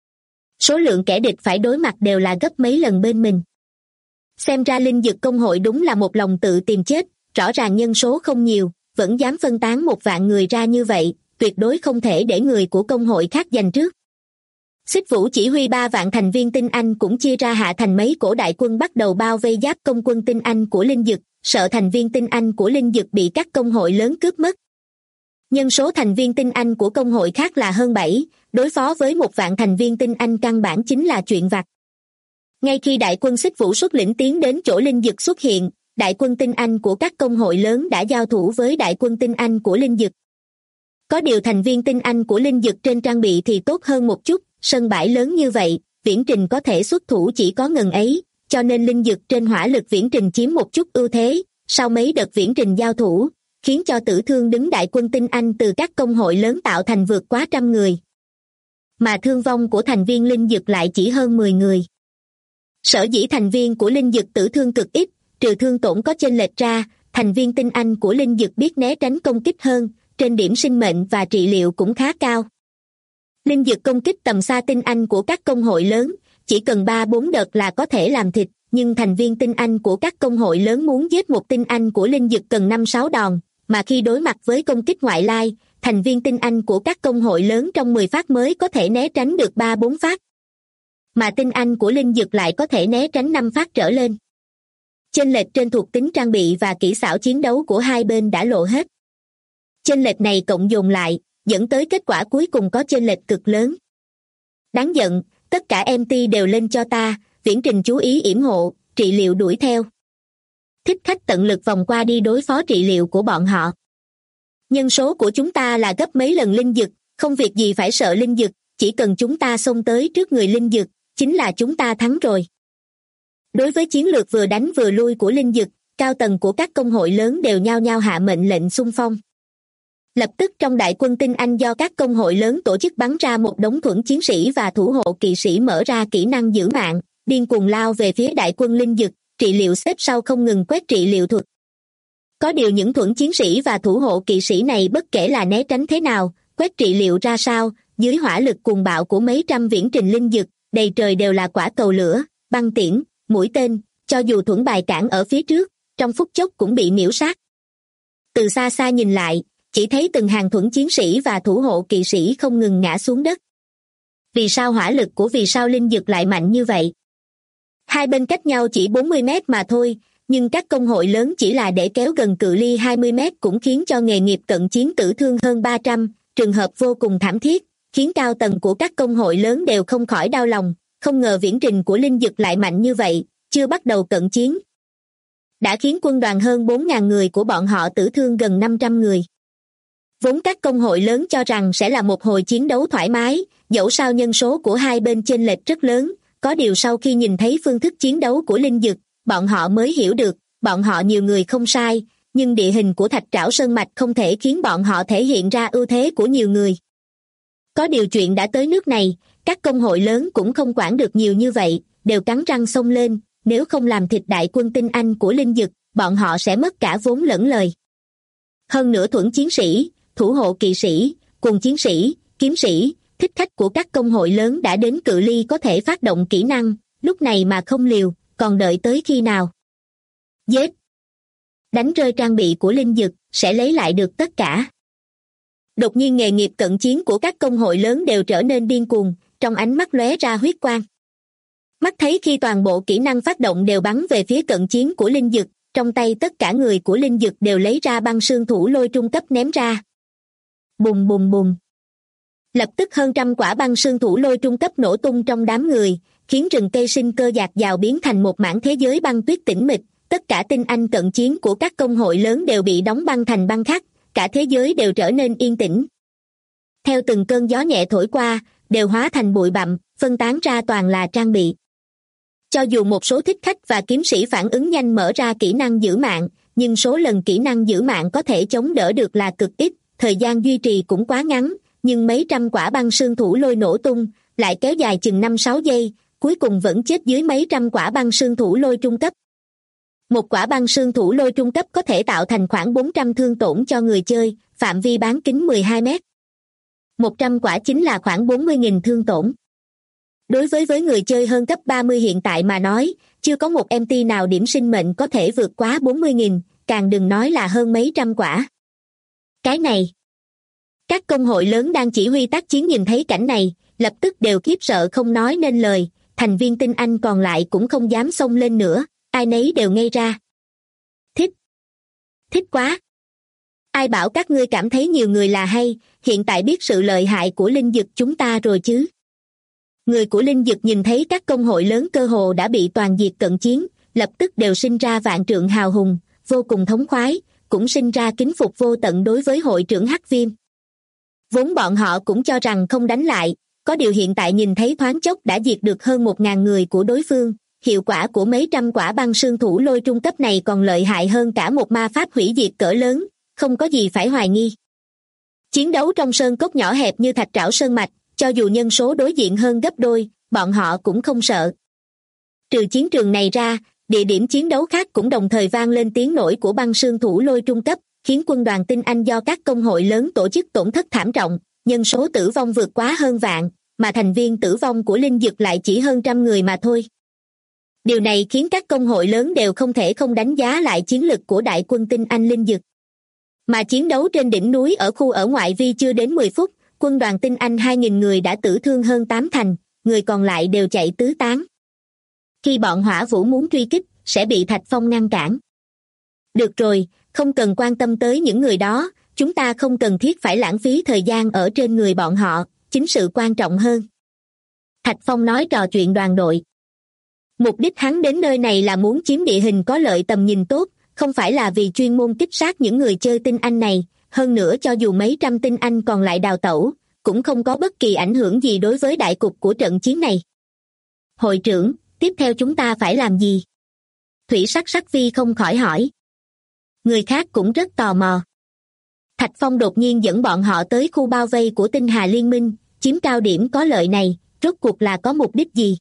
Speaker 2: Số lượng kẻ địch phải đối mặt đều là gấp mấy lần bên mình. Xem ra linh dực công hội đúng là một lòng tự tìm chết, rõ ràng nhân số không nhiều, vẫn dám phân tán 1 vạn người ra như vậy, tuyệt đối không thể để người của công hội khác giành trước. Xích Vũ chỉ huy 3 vạn thành viên tinh anh cũng chia ra hạ thành mấy cổ đại quân bắt đầu bao vây giáp công quân tinh anh của linh dực, sợ thành viên tinh anh của linh dực bị các công hội lớn cướp mất. Nhân số thành viên tinh anh của công hội khác là hơn 7, đối phó với 1 vạn thành viên tinh anh căn bản chính là chuyện vặt. Ngay khi đại quân Xích Vũ xuất lĩnh tiến đến chỗ linh dực xuất hiện, đại quân tinh anh của các công hội lớn đã giao thủ với đại quân tinh anh của linh dực. Có điều thành viên tinh anh của linh dực trên trang bị thì tốt hơn một chút, sân bãi lớn như vậy, viễn trình có thể xuất thủ chỉ có ngần ấy, cho nên linh dực trên hỏa lực viễn trình chiếm một chút ưu thế, sau mấy đợt viễn trình giao thủ, khiến cho tử thương đứng đại quân tinh anh từ các công hội lớn tạo thành vượt quá 100 người. Mà thương vong của thành viên linh dực lại chỉ hơn 10 người. Sở dĩ thành viên của linh dực tử thương cực ít, trừ thương tổn có chênh lệch ra, thành viên tinh anh của linh dực biết né tránh công kích hơn, trên điểm sinh mệnh và trị liệu cũng khá cao. Linh dực công kích tầm xa tinh anh của các công hội lớn, chỉ cần 3-4 đợt là có thể làm thịt, nhưng thành viên tinh anh của các công hội lớn muốn giết một tinh anh của linh dực cần 5-6 đòn, mà khi đối mặt với công kích ngoại lai, thành viên tinh anh của các công hội lớn trong 10 phát mới có thể né tránh được 3-4 phát. Mà tinh anh của linh dực lại có thể né tránh 5 phát trở lên. Chênh lệch trên thuộc tính trang bị và kỹ xảo chiến đấu của hai bên đã lộ hết. Chênh lệch này cộng dồn lại, dẫn tới kết quả cuối cùng có chênh lệch cực lớn. Đáng giận, tất cả MT đều lên cho ta, Viễn Trình chú ý yểm hộ, trị liệu đuổi theo. Thích Khách tận lực vòng qua đi đối phó trị liệu của bọn họ. Nhân số của chúng ta là gấp mấy lần linh dực, không việc gì phải sợ linh dực, chỉ cần chúng ta xông tới trước người linh dực, chính là chúng ta thắng rồi. Đối với chiến lược vừa đánh vừa lui của linh dực, cao tầng của các công hội lớn đều nhao nhao hạ mệnh lệnh xung phong. Lập tức trong đại quân tinh Anh do các công hội lớn tổ chức bắn ra một đống thuẫn chiến sĩ và thủ hộ kỵ sĩ mở ra kỹ năng giữ mạng, điên cuồng lao về phía đại quân linh dực, trị liệu xếp sau không ngừng quét trị liệu thuật. Có điều những thuẫn chiến sĩ và thủ hộ kỵ sĩ này bất kể là né tránh thế nào, quét trị liệu ra sao, dưới hỏa lực cuồng bạo của mấy trăm viễn trình linh dực, đầy trời đều là quả cầu lửa, băng tiễn, mũi tên, cho dù thuẫn bài cản ở phía trước, trong phút chốc cũng bị miễu sát. Từ xa xa nhìn lại, chỉ thấy từng hàng thuẫn chiến sĩ và thủ hộ kỵ sĩ không ngừng ngã xuống đất. Vì sao hỏa lực của vì sao linh dực lại mạnh như vậy? Hai bên cách nhau chỉ 40 mét mà thôi, nhưng các công hội lớn chỉ là để kéo gần cự ly 20 mét cũng khiến cho nghề nghiệp cận chiến tử thương hơn 300, trường hợp vô cùng thảm thiết, khiến cao tầng của các công hội lớn đều không khỏi đau lòng, không ngờ viễn trình của linh dực lại mạnh như vậy, chưa bắt đầu cận chiến. Đã khiến quân đoàn hơn 4.000 người của bọn họ tử thương gần 500 người. Vốn các công hội lớn cho rằng sẽ là một hồi chiến đấu thoải mái, dẫu sao nhân số của hai bên chênh lệch rất lớn, có điều sau khi nhìn thấy phương thức chiến đấu của linh dực, bọn họ mới hiểu được, bọn họ nhiều người không sai, nhưng địa hình của Thạch Trảo Sơn Mạch không thể khiến bọn họ thể hiện ra ưu thế của nhiều người. Có điều chuyện đã tới nước này, các công hội lớn cũng không quản được nhiều như vậy, đều cắn răng xông lên, nếu không làm thịt đại quân tinh Anh của linh dực, bọn họ sẽ mất cả vốn lẫn lời. Hơn nữa thuẫn chiến sĩ, thủ hộ kỵ sĩ, cùng chiến sĩ, kiếm sĩ, thích khách của các công hội lớn đã đến cự ly có thể phát động kỹ năng, lúc này mà không liều, còn đợi tới khi nào? Giết! Đánh rơi trang bị của linh dực, sẽ lấy lại được tất cả. Đột nhiên nghề nghiệp cận chiến của các công hội lớn đều trở nên điên cuồng, trong ánh mắt lóe ra huyết quang. Mắt thấy khi toàn bộ kỹ năng phát động đều bắn về phía cận chiến của linh dực, trong tay tất cả người của linh dực đều lấy ra băng sương thủ lôi trung cấp ném ra. Bùng bùng bùng. Lập tức hơn trăm quả băng sương thủ lôi trung cấp nổ tung trong đám người, khiến rừng cây sinh cơ dạt dào biến thành một mảng thế giới băng tuyết tĩnh mịch, tất cả tinh anh cận chiến của các công hội lớn đều bị đóng băng thành băng khắc, cả thế giới đều trở nên yên tĩnh. Theo từng cơn gió nhẹ thổi qua, đều hóa thành bụi bặm, phân tán ra toàn là trang bị. Cho dù một số thích khách và kiếm sĩ phản ứng nhanh mở ra kỹ năng giữ mạng, nhưng số lần kỹ năng giữ mạng có thể chống đỡ được là cực ít, thời gian duy trì cũng quá ngắn, nhưng mấy trăm quả băng sương thủ lôi nổ tung, lại kéo dài chừng 5-6 giây, cuối cùng vẫn chết dưới mấy trăm quả băng sương thủ lôi trung cấp. Một quả băng sương thủ lôi trung cấp có thể tạo thành khoảng 400 thương tổn cho người chơi, phạm vi bán kính 12 mét. 100 quả chính là khoảng 40.000 thương tổn. Đối với người chơi hơn cấp 30 hiện tại mà nói, chưa có một MT nào điểm sinh mệnh có thể vượt quá 40.000, càng đừng nói là hơn mấy trăm quả. Cái này. Các công hội lớn đang chỉ huy tác chiến nhìn thấy cảnh này, lập tức đều khiếp sợ không nói nên lời, thành viên tinh Anh còn lại cũng không dám xông lên nữa, ai nấy đều ngây ra. Thích quá. Ai bảo các ngươi cảm thấy nhiều người là hay, hiện tại biết sự lợi hại của linh dực chúng ta rồi chứ. Người của linh dực nhìn thấy các công hội lớn cơ hồ đã bị toàn diệt cận chiến, lập tức đều sinh ra vạn trượng hào hùng, vô cùng thống khoái, cũng sinh ra kính phục vô tận đối với hội trưởng Hắc Viêm. Vốn bọn họ cũng cho rằng không đánh lại, có điều hiện tại nhìn thấy thoáng chốc đã diệt được hơn 1.000 người của đối phương, hiệu quả của mấy trăm quả băng sương thủ lôi trung cấp này còn lợi hại hơn cả một ma pháp hủy diệt cỡ lớn, không có gì phải hoài nghi. Chiến đấu trong sơn cốc nhỏ hẹp như Thạch Trảo Sơn Mạch, cho dù nhân số đối diện hơn gấp đôi, bọn họ cũng không sợ. Trừ chiến trường này ra, địa điểm chiến đấu khác cũng đồng thời vang lên tiếng nổi của băng sương thủ lôi trung cấp, khiến quân đoàn tinh Anh do các công hội lớn tổ chức tổn thất thảm trọng, nhân số tử vong vượt quá hơn vạn, mà thành viên tử vong của linh dực lại chỉ hơn trăm người mà thôi. Điều này khiến các công hội lớn đều không thể không đánh giá lại chiến lực của đại quân tinh Anh linh dực. Mà chiến đấu trên đỉnh núi ở khu ở ngoại vi chưa đến 10 phút, quân đoàn tinh Anh 2.000 người đã tử thương hơn 8 thành, người còn lại đều chạy tứ tán. Khi bọn hỏa vũ muốn truy kích, sẽ bị Thạch Phong ngăn cản. Được rồi, không cần quan tâm tới những người đó, chúng ta không cần thiết phải lãng phí thời gian ở trên người bọn họ, chính sự quan trọng hơn. Thạch Phong nói trò chuyện đoàn đội. Mục đích hắn đến nơi này là muốn chiếm địa hình có lợi tầm nhìn tốt, không phải là vì chuyên môn kích sát những người chơi tinh anh này, hơn nữa cho dù mấy trăm tinh anh còn lại đào tẩu, cũng không có bất kỳ ảnh hưởng gì đối với đại cục của trận chiến này. Hội trưởng, tiếp theo chúng ta phải làm gì? Thủy Sắc Sắc Vi không khỏi hỏi. Người khác cũng rất tò mò. Thạch Phong đột nhiên dẫn bọn họ tới khu bao vây của Tinh Hà Liên Minh, chiếm cao điểm có lợi này, rốt cuộc là có mục đích gì?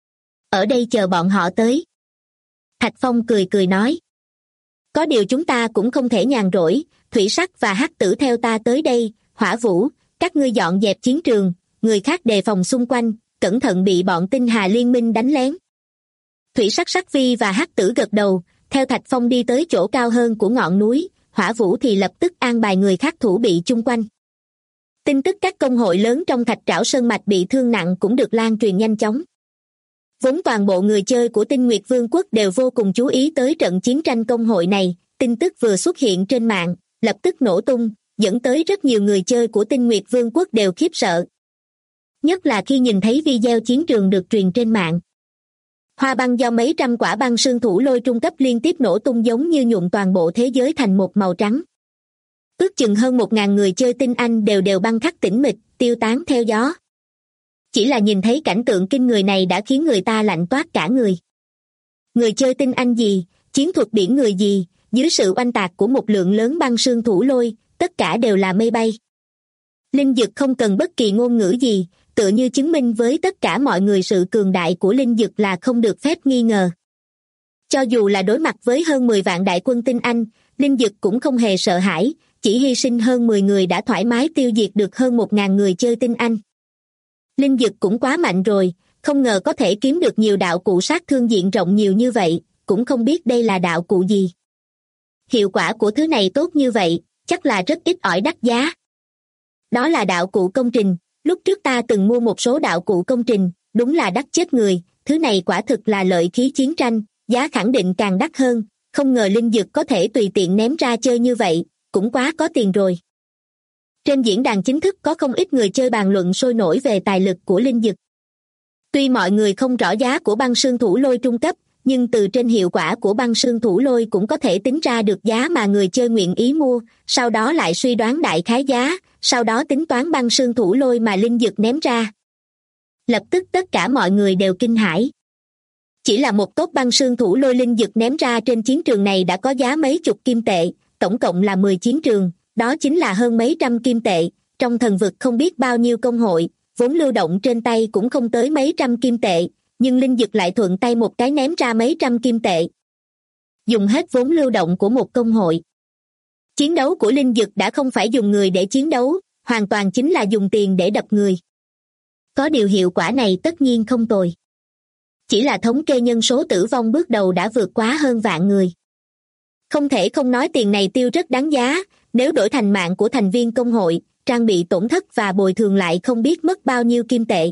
Speaker 2: Ở đây chờ bọn họ tới. Thạch Phong cười cười nói. Có điều chúng ta cũng không thể nhàn rỗi, Thủy Sắc và Hắc Tử theo ta tới đây, Hỏa Vũ, các ngươi dọn dẹp chiến trường, người khác đề phòng xung quanh, cẩn thận bị bọn Tinh Hà Liên Minh đánh lén. Thủy Sắc Sắc Vi và Hắc Tử gật đầu, theo Thạch Phong đi tới chỗ cao hơn của ngọn núi, Hỏa Vũ thì lập tức an bài người khác thủ bị chung quanh. Tin tức các công hội lớn trong Thạch Trảo Sơn Mạch bị thương nặng cũng được lan truyền nhanh chóng. Vốn toàn bộ người chơi của Tinh Nguyệt Vương quốc đều vô cùng chú ý tới trận chiến tranh công hội này, tin tức vừa xuất hiện trên mạng, lập tức nổ tung, dẫn tới rất nhiều người chơi của Tinh Nguyệt Vương quốc đều khiếp sợ. Nhất là khi nhìn thấy video chiến trường được truyền trên mạng. Hoa băng do mấy trăm quả băng sương thủ lôi trung cấp liên tiếp nổ tung giống như nhuộm toàn bộ thế giới thành một màu trắng. Ước chừng hơn 1.000 người chơi tinh anh đều băng khắc tĩnh mịch, tiêu tán theo gió. Chỉ là nhìn thấy cảnh tượng kinh người này đã khiến người ta lạnh toát cả người. Người chơi tinh anh gì, chiến thuật biển người gì, dưới sự oanh tạc của một lượng lớn băng sương thủ lôi, tất cả đều là mây bay. Linh Dực không cần bất kỳ ngôn ngữ gì, tựa như chứng minh với tất cả mọi người sự cường đại của Linh Dực là không được phép nghi ngờ. Cho dù là đối mặt với hơn 10 vạn đại quân tinh anh, Linh Dực cũng không hề sợ hãi, chỉ hy sinh hơn 10 người đã thoải mái tiêu diệt được hơn 1.000 người chơi tinh anh. Linh Dực cũng quá mạnh rồi, không ngờ có thể kiếm được nhiều đạo cụ sát thương diện rộng nhiều như vậy, cũng không biết đây là đạo cụ gì. Hiệu quả của thứ này tốt như vậy, chắc là rất ít ỏi đắt giá. Đó là đạo cụ công trình, lúc trước ta từng mua một số đạo cụ công trình, đúng là đắt chết người, thứ này quả thực là lợi khí chiến tranh, giá khẳng định càng đắt hơn, không ngờ Linh Dực có thể tùy tiện ném ra chơi như vậy, cũng quá có tiền rồi. Trên diễn đàn chính thức có không ít người chơi bàn luận sôi nổi về tài lực của Linh Dực. Tuy mọi người không rõ giá của băng sương thủ lôi trung cấp, nhưng từ trên hiệu quả của băng sương thủ lôi cũng có thể tính ra được giá mà người chơi nguyện ý mua, sau đó lại suy đoán đại khái giá, sau đó tính toán băng sương thủ lôi mà Linh Dực ném ra. Lập tức tất cả mọi người đều kinh hãi. Chỉ là một cốc băng sương thủ lôi Linh Dực ném ra trên chiến trường này đã có giá mấy chục kim tệ, tổng cộng là 10 chiến trường, đó chính là hơn mấy trăm kim tệ, trong thần vực không biết bao nhiêu công hội, vốn lưu động trên tay cũng không tới mấy trăm kim tệ, nhưng Linh Dực lại thuận tay một cái ném ra mấy trăm kim tệ. Dùng hết vốn lưu động của một công hội. Chiến đấu của Linh Dực đã không phải dùng người để chiến đấu, hoàn toàn chính là dùng tiền để đập người. Có điều hiệu quả này tất nhiên không tồi. Chỉ là thống kê nhân số tử vong bước đầu đã vượt quá hơn vạn người. Không thể không nói tiền này tiêu rất đáng giá, nếu đổi thành mạng của thành viên công hội, trang bị tổn thất và bồi thường lại không biết mất bao nhiêu kim tệ.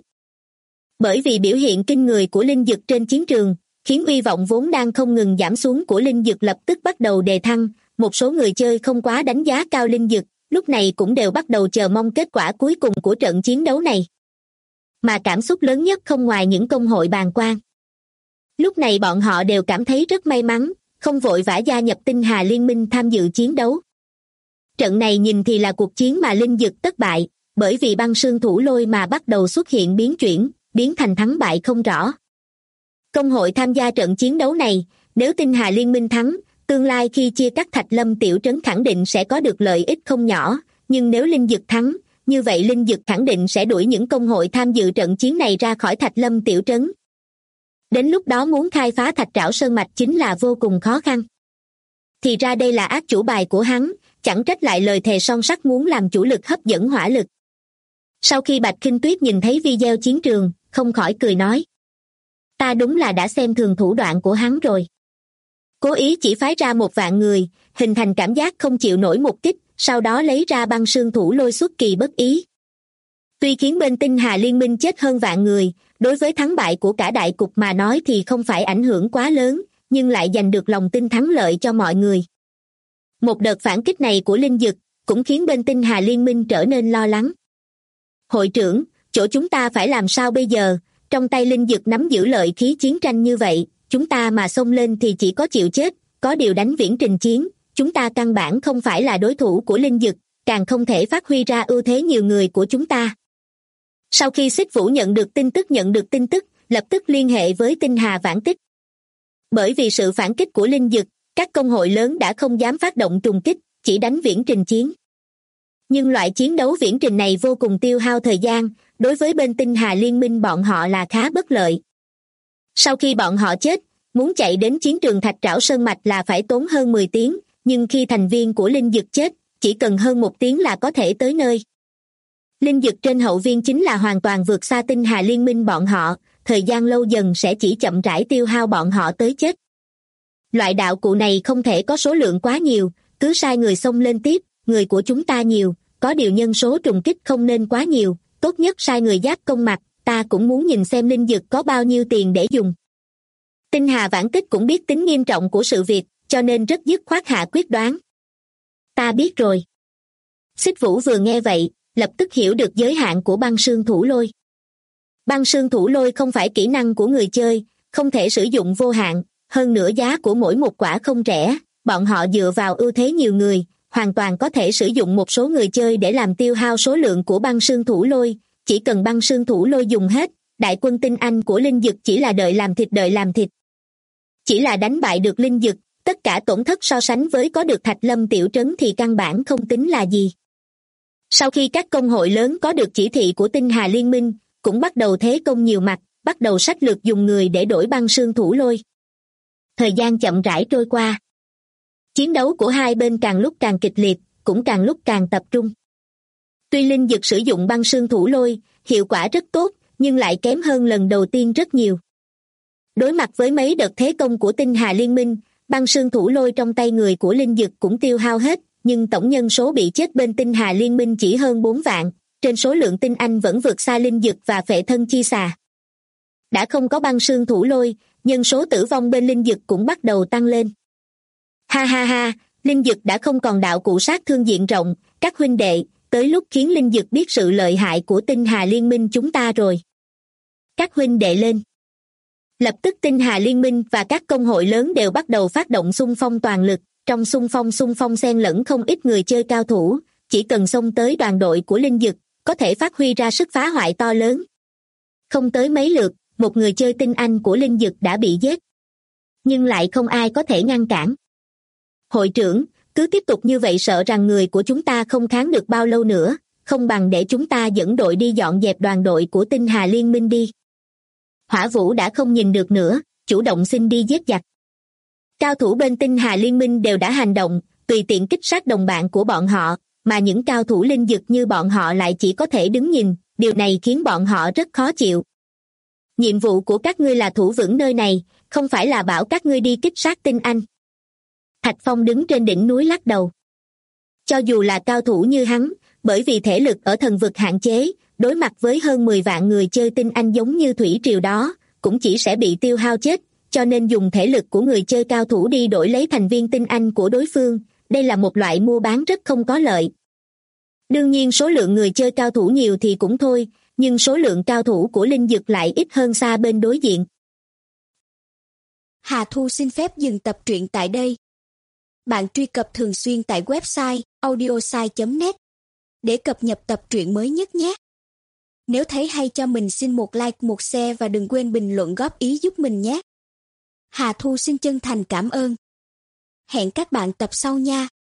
Speaker 2: Bởi vì biểu hiện kinh người của Linh Dực trên chiến trường, khiến uy vọng vốn đang không ngừng giảm xuống của Linh Dực lập tức bắt đầu đề thăng, một số người chơi không quá đánh giá cao Linh Dực, lúc này cũng đều bắt đầu chờ mong kết quả cuối cùng của trận chiến đấu này. Mà cảm xúc lớn nhất không ngoài những công hội bàng quan. Lúc này bọn họ đều cảm thấy rất may mắn, không vội vã gia nhập Tinh Hà Liên Minh tham dự chiến đấu. Trận này nhìn thì là cuộc chiến mà Linh Dực thất bại, bởi vì băng sương thủ lôi mà bắt đầu xuất hiện biến chuyển, biến thành thắng bại không rõ. Công hội tham gia trận chiến đấu này, nếu Tinh Hà Liên Minh thắng, tương lai khi chia cắt Thạch Lâm tiểu trấn khẳng định sẽ có được lợi ích không nhỏ, nhưng nếu Linh Dực thắng, như vậy Linh Dực khẳng định sẽ đuổi những công hội tham dự trận chiến này ra khỏi Thạch Lâm tiểu trấn. Đến lúc đó muốn khai phá Thạch Trảo Sơn Mạch chính là vô cùng khó khăn. Thì ra đây là ác chủ bài của hắn, chẳng trách lại lời thề son sắt muốn làm chủ lực hấp dẫn hỏa lực. Sau khi Bạch Khinh Tuyết nhìn thấy video chiến trường, không khỏi cười nói. Ta đúng là đã xem thường thủ đoạn của hắn rồi. Cố ý chỉ phái ra 1 vạn người, hình thành cảm giác không chịu nổi một kích, sau đó lấy ra băng sương thủ lôi xuất kỳ bất ý. Tuy khiến bên Tinh Hà Liên Minh chết hơn vạn người, đối với thắng bại của cả đại cục mà nói thì không phải ảnh hưởng quá lớn, nhưng lại giành được lòng tin thắng lợi cho mọi người. Một đợt phản kích này của Linh Dực, cũng khiến bên Tinh Hà Liên minh trở nên lo lắng. Hội trưởng, chỗ chúng ta phải làm sao bây giờ? Trong tay Linh Dực nắm giữ lợi khí chiến tranh như vậy, chúng ta mà xông lên thì chỉ có chịu chết, có điều đánh viễn trình chiến, chúng ta căn bản không phải là đối thủ của Linh Dực, càng không thể phát huy ra ưu thế nhiều người của chúng ta. Sau khi Xích Vũ nhận được tin tức, lập tức liên hệ với Tinh Hà Vãn Tích. Bởi vì sự phản kích của Linh Dực, các công hội lớn đã không dám phát động trùng kích, chỉ đánh viễn trình chiến. Nhưng loại chiến đấu viễn trình này vô cùng tiêu hao thời gian, đối với bên Tinh Hà Liên minh bọn họ là khá bất lợi. Sau khi bọn họ chết, muốn chạy đến chiến trường Thạch Trảo Sơn Mạch là phải tốn hơn 10 tiếng, nhưng khi thành viên của Linh Dực chết, chỉ cần hơn 1 tiếng là có thể tới nơi. Linh Dực trên hậu viên chính là hoàn toàn vượt xa Tinh Hà Liên minh bọn họ, thời gian lâu dần sẽ chỉ chậm rãi tiêu hao bọn họ tới chết. Loại đạo cụ này không thể có số lượng quá nhiều, cứ sai người xông lên tiếp, người của chúng ta nhiều, có điều nhân số trùng kích không nên quá nhiều, tốt nhất sai người giáp công mặt, ta cũng muốn nhìn xem Linh Dực có bao nhiêu tiền để dùng. Tinh Hà Vãn Tích cũng biết tính nghiêm trọng của sự việc, cho nên rất dứt khoát hạ quyết đoán. Ta biết rồi. Xích Vũ vừa nghe vậy, lập tức hiểu được giới hạn của băng sương thủ lôi. Băng sương thủ lôi không phải kỹ năng của người chơi, không thể sử dụng vô hạn, hơn nữa giá của mỗi một quả không rẻ, bọn họ dựa vào ưu thế nhiều người, hoàn toàn có thể sử dụng một số người chơi để làm tiêu hao số lượng của băng sương thủ lôi, chỉ cần băng sương thủ lôi dùng hết, đại quân tinh anh của Linh Dực chỉ là đợi làm thịt. Chỉ là đánh bại được Linh Dực, tất cả tổn thất so sánh với có được Thạch Lâm tiểu trấn thì căn bản không tính là gì. Sau khi các công hội lớn có được chỉ thị của Tinh Hà Liên minh, cũng bắt đầu thế công nhiều mặt, bắt đầu sách lược dùng người để đổi băng sương thủ lôi. Thời gian chậm rãi trôi qua. Chiến đấu của hai bên càng lúc càng kịch liệt, cũng càng lúc càng tập trung. Tuy Linh Dực sử dụng băng sương thủ lôi, hiệu quả rất tốt, nhưng lại kém hơn lần đầu tiên rất nhiều. Đối mặt với mấy đợt thế công của Tinh Hà Liên minh, băng sương thủ lôi trong tay người của Linh Dực cũng tiêu hao hết, nhưng tổng nhân số bị chết bên Tinh Hà Liên minh chỉ hơn 4 vạn, trên số lượng tinh anh vẫn vượt xa Linh Dực và Phệ Thân Chi Xà. Đã không có băng sương thủ lôi, nhân số tử vong bên Linh Dực cũng bắt đầu tăng lên. Ha ha ha, Linh Dực đã không còn đạo cụ sát thương diện rộng, các huynh đệ, tới lúc khiến Linh Dực biết sự lợi hại của Tinh Hà Liên minh chúng ta rồi. Các huynh đệ lên. Lập tức Tinh Hà Liên minh và các công hội lớn đều bắt đầu phát động xung phong toàn lực, trong xung phong xen lẫn không ít người chơi cao thủ, chỉ cần xông tới đoàn đội của Linh Dực, có thể phát huy ra sức phá hoại to lớn. Không tới mấy lượt, một người chơi tinh anh của Linh Dực đã bị giết. Nhưng lại không ai có thể ngăn cản. Hội trưởng, cứ tiếp tục như vậy sợ rằng người của chúng ta không kháng được bao lâu nữa, không bằng để chúng ta dẫn đội đi dọn dẹp đoàn đội của Tinh Hà Liên minh đi. Hỏa Vũ đã không nhìn được nữa, chủ động xin đi giết giặc. Cao thủ bên Tinh Hà Liên minh đều đã hành động, tùy tiện kích sát đồng bạn của bọn họ, mà những cao thủ Linh Dực như bọn họ lại chỉ có thể đứng nhìn, điều này khiến bọn họ rất khó chịu. Nhiệm vụ của các ngươi là thủ vững nơi này, không phải là bảo các ngươi đi kích sát tinh anh. Thạch Phong đứng trên đỉnh núi lắc đầu. Cho dù là cao thủ như hắn, bởi vì thể lực ở thần vực hạn chế, đối mặt với hơn 10 vạn người chơi tinh anh giống như thủy triều đó, cũng chỉ sẽ bị tiêu hao chết, cho nên dùng thể lực của người chơi cao thủ đi đổi lấy thành viên tinh anh của đối phương, đây là một loại mua bán rất không có lợi. Đương nhiên số lượng người chơi cao thủ nhiều thì cũng thôi, nhưng số lượng cao thủ của Linh Dực lại ít hơn xa bên đối diện.
Speaker 3: Hà Thu xin phép dừng tập truyện tại đây. Bạn truy cập thường xuyên tại website audiosai.net để cập nhật tập truyện mới nhất nhé. Nếu thấy hay cho mình xin một like, một share và đừng quên bình luận góp ý giúp mình nhé. Hà Thu xin chân thành cảm ơn. Hẹn các bạn tập sau nha.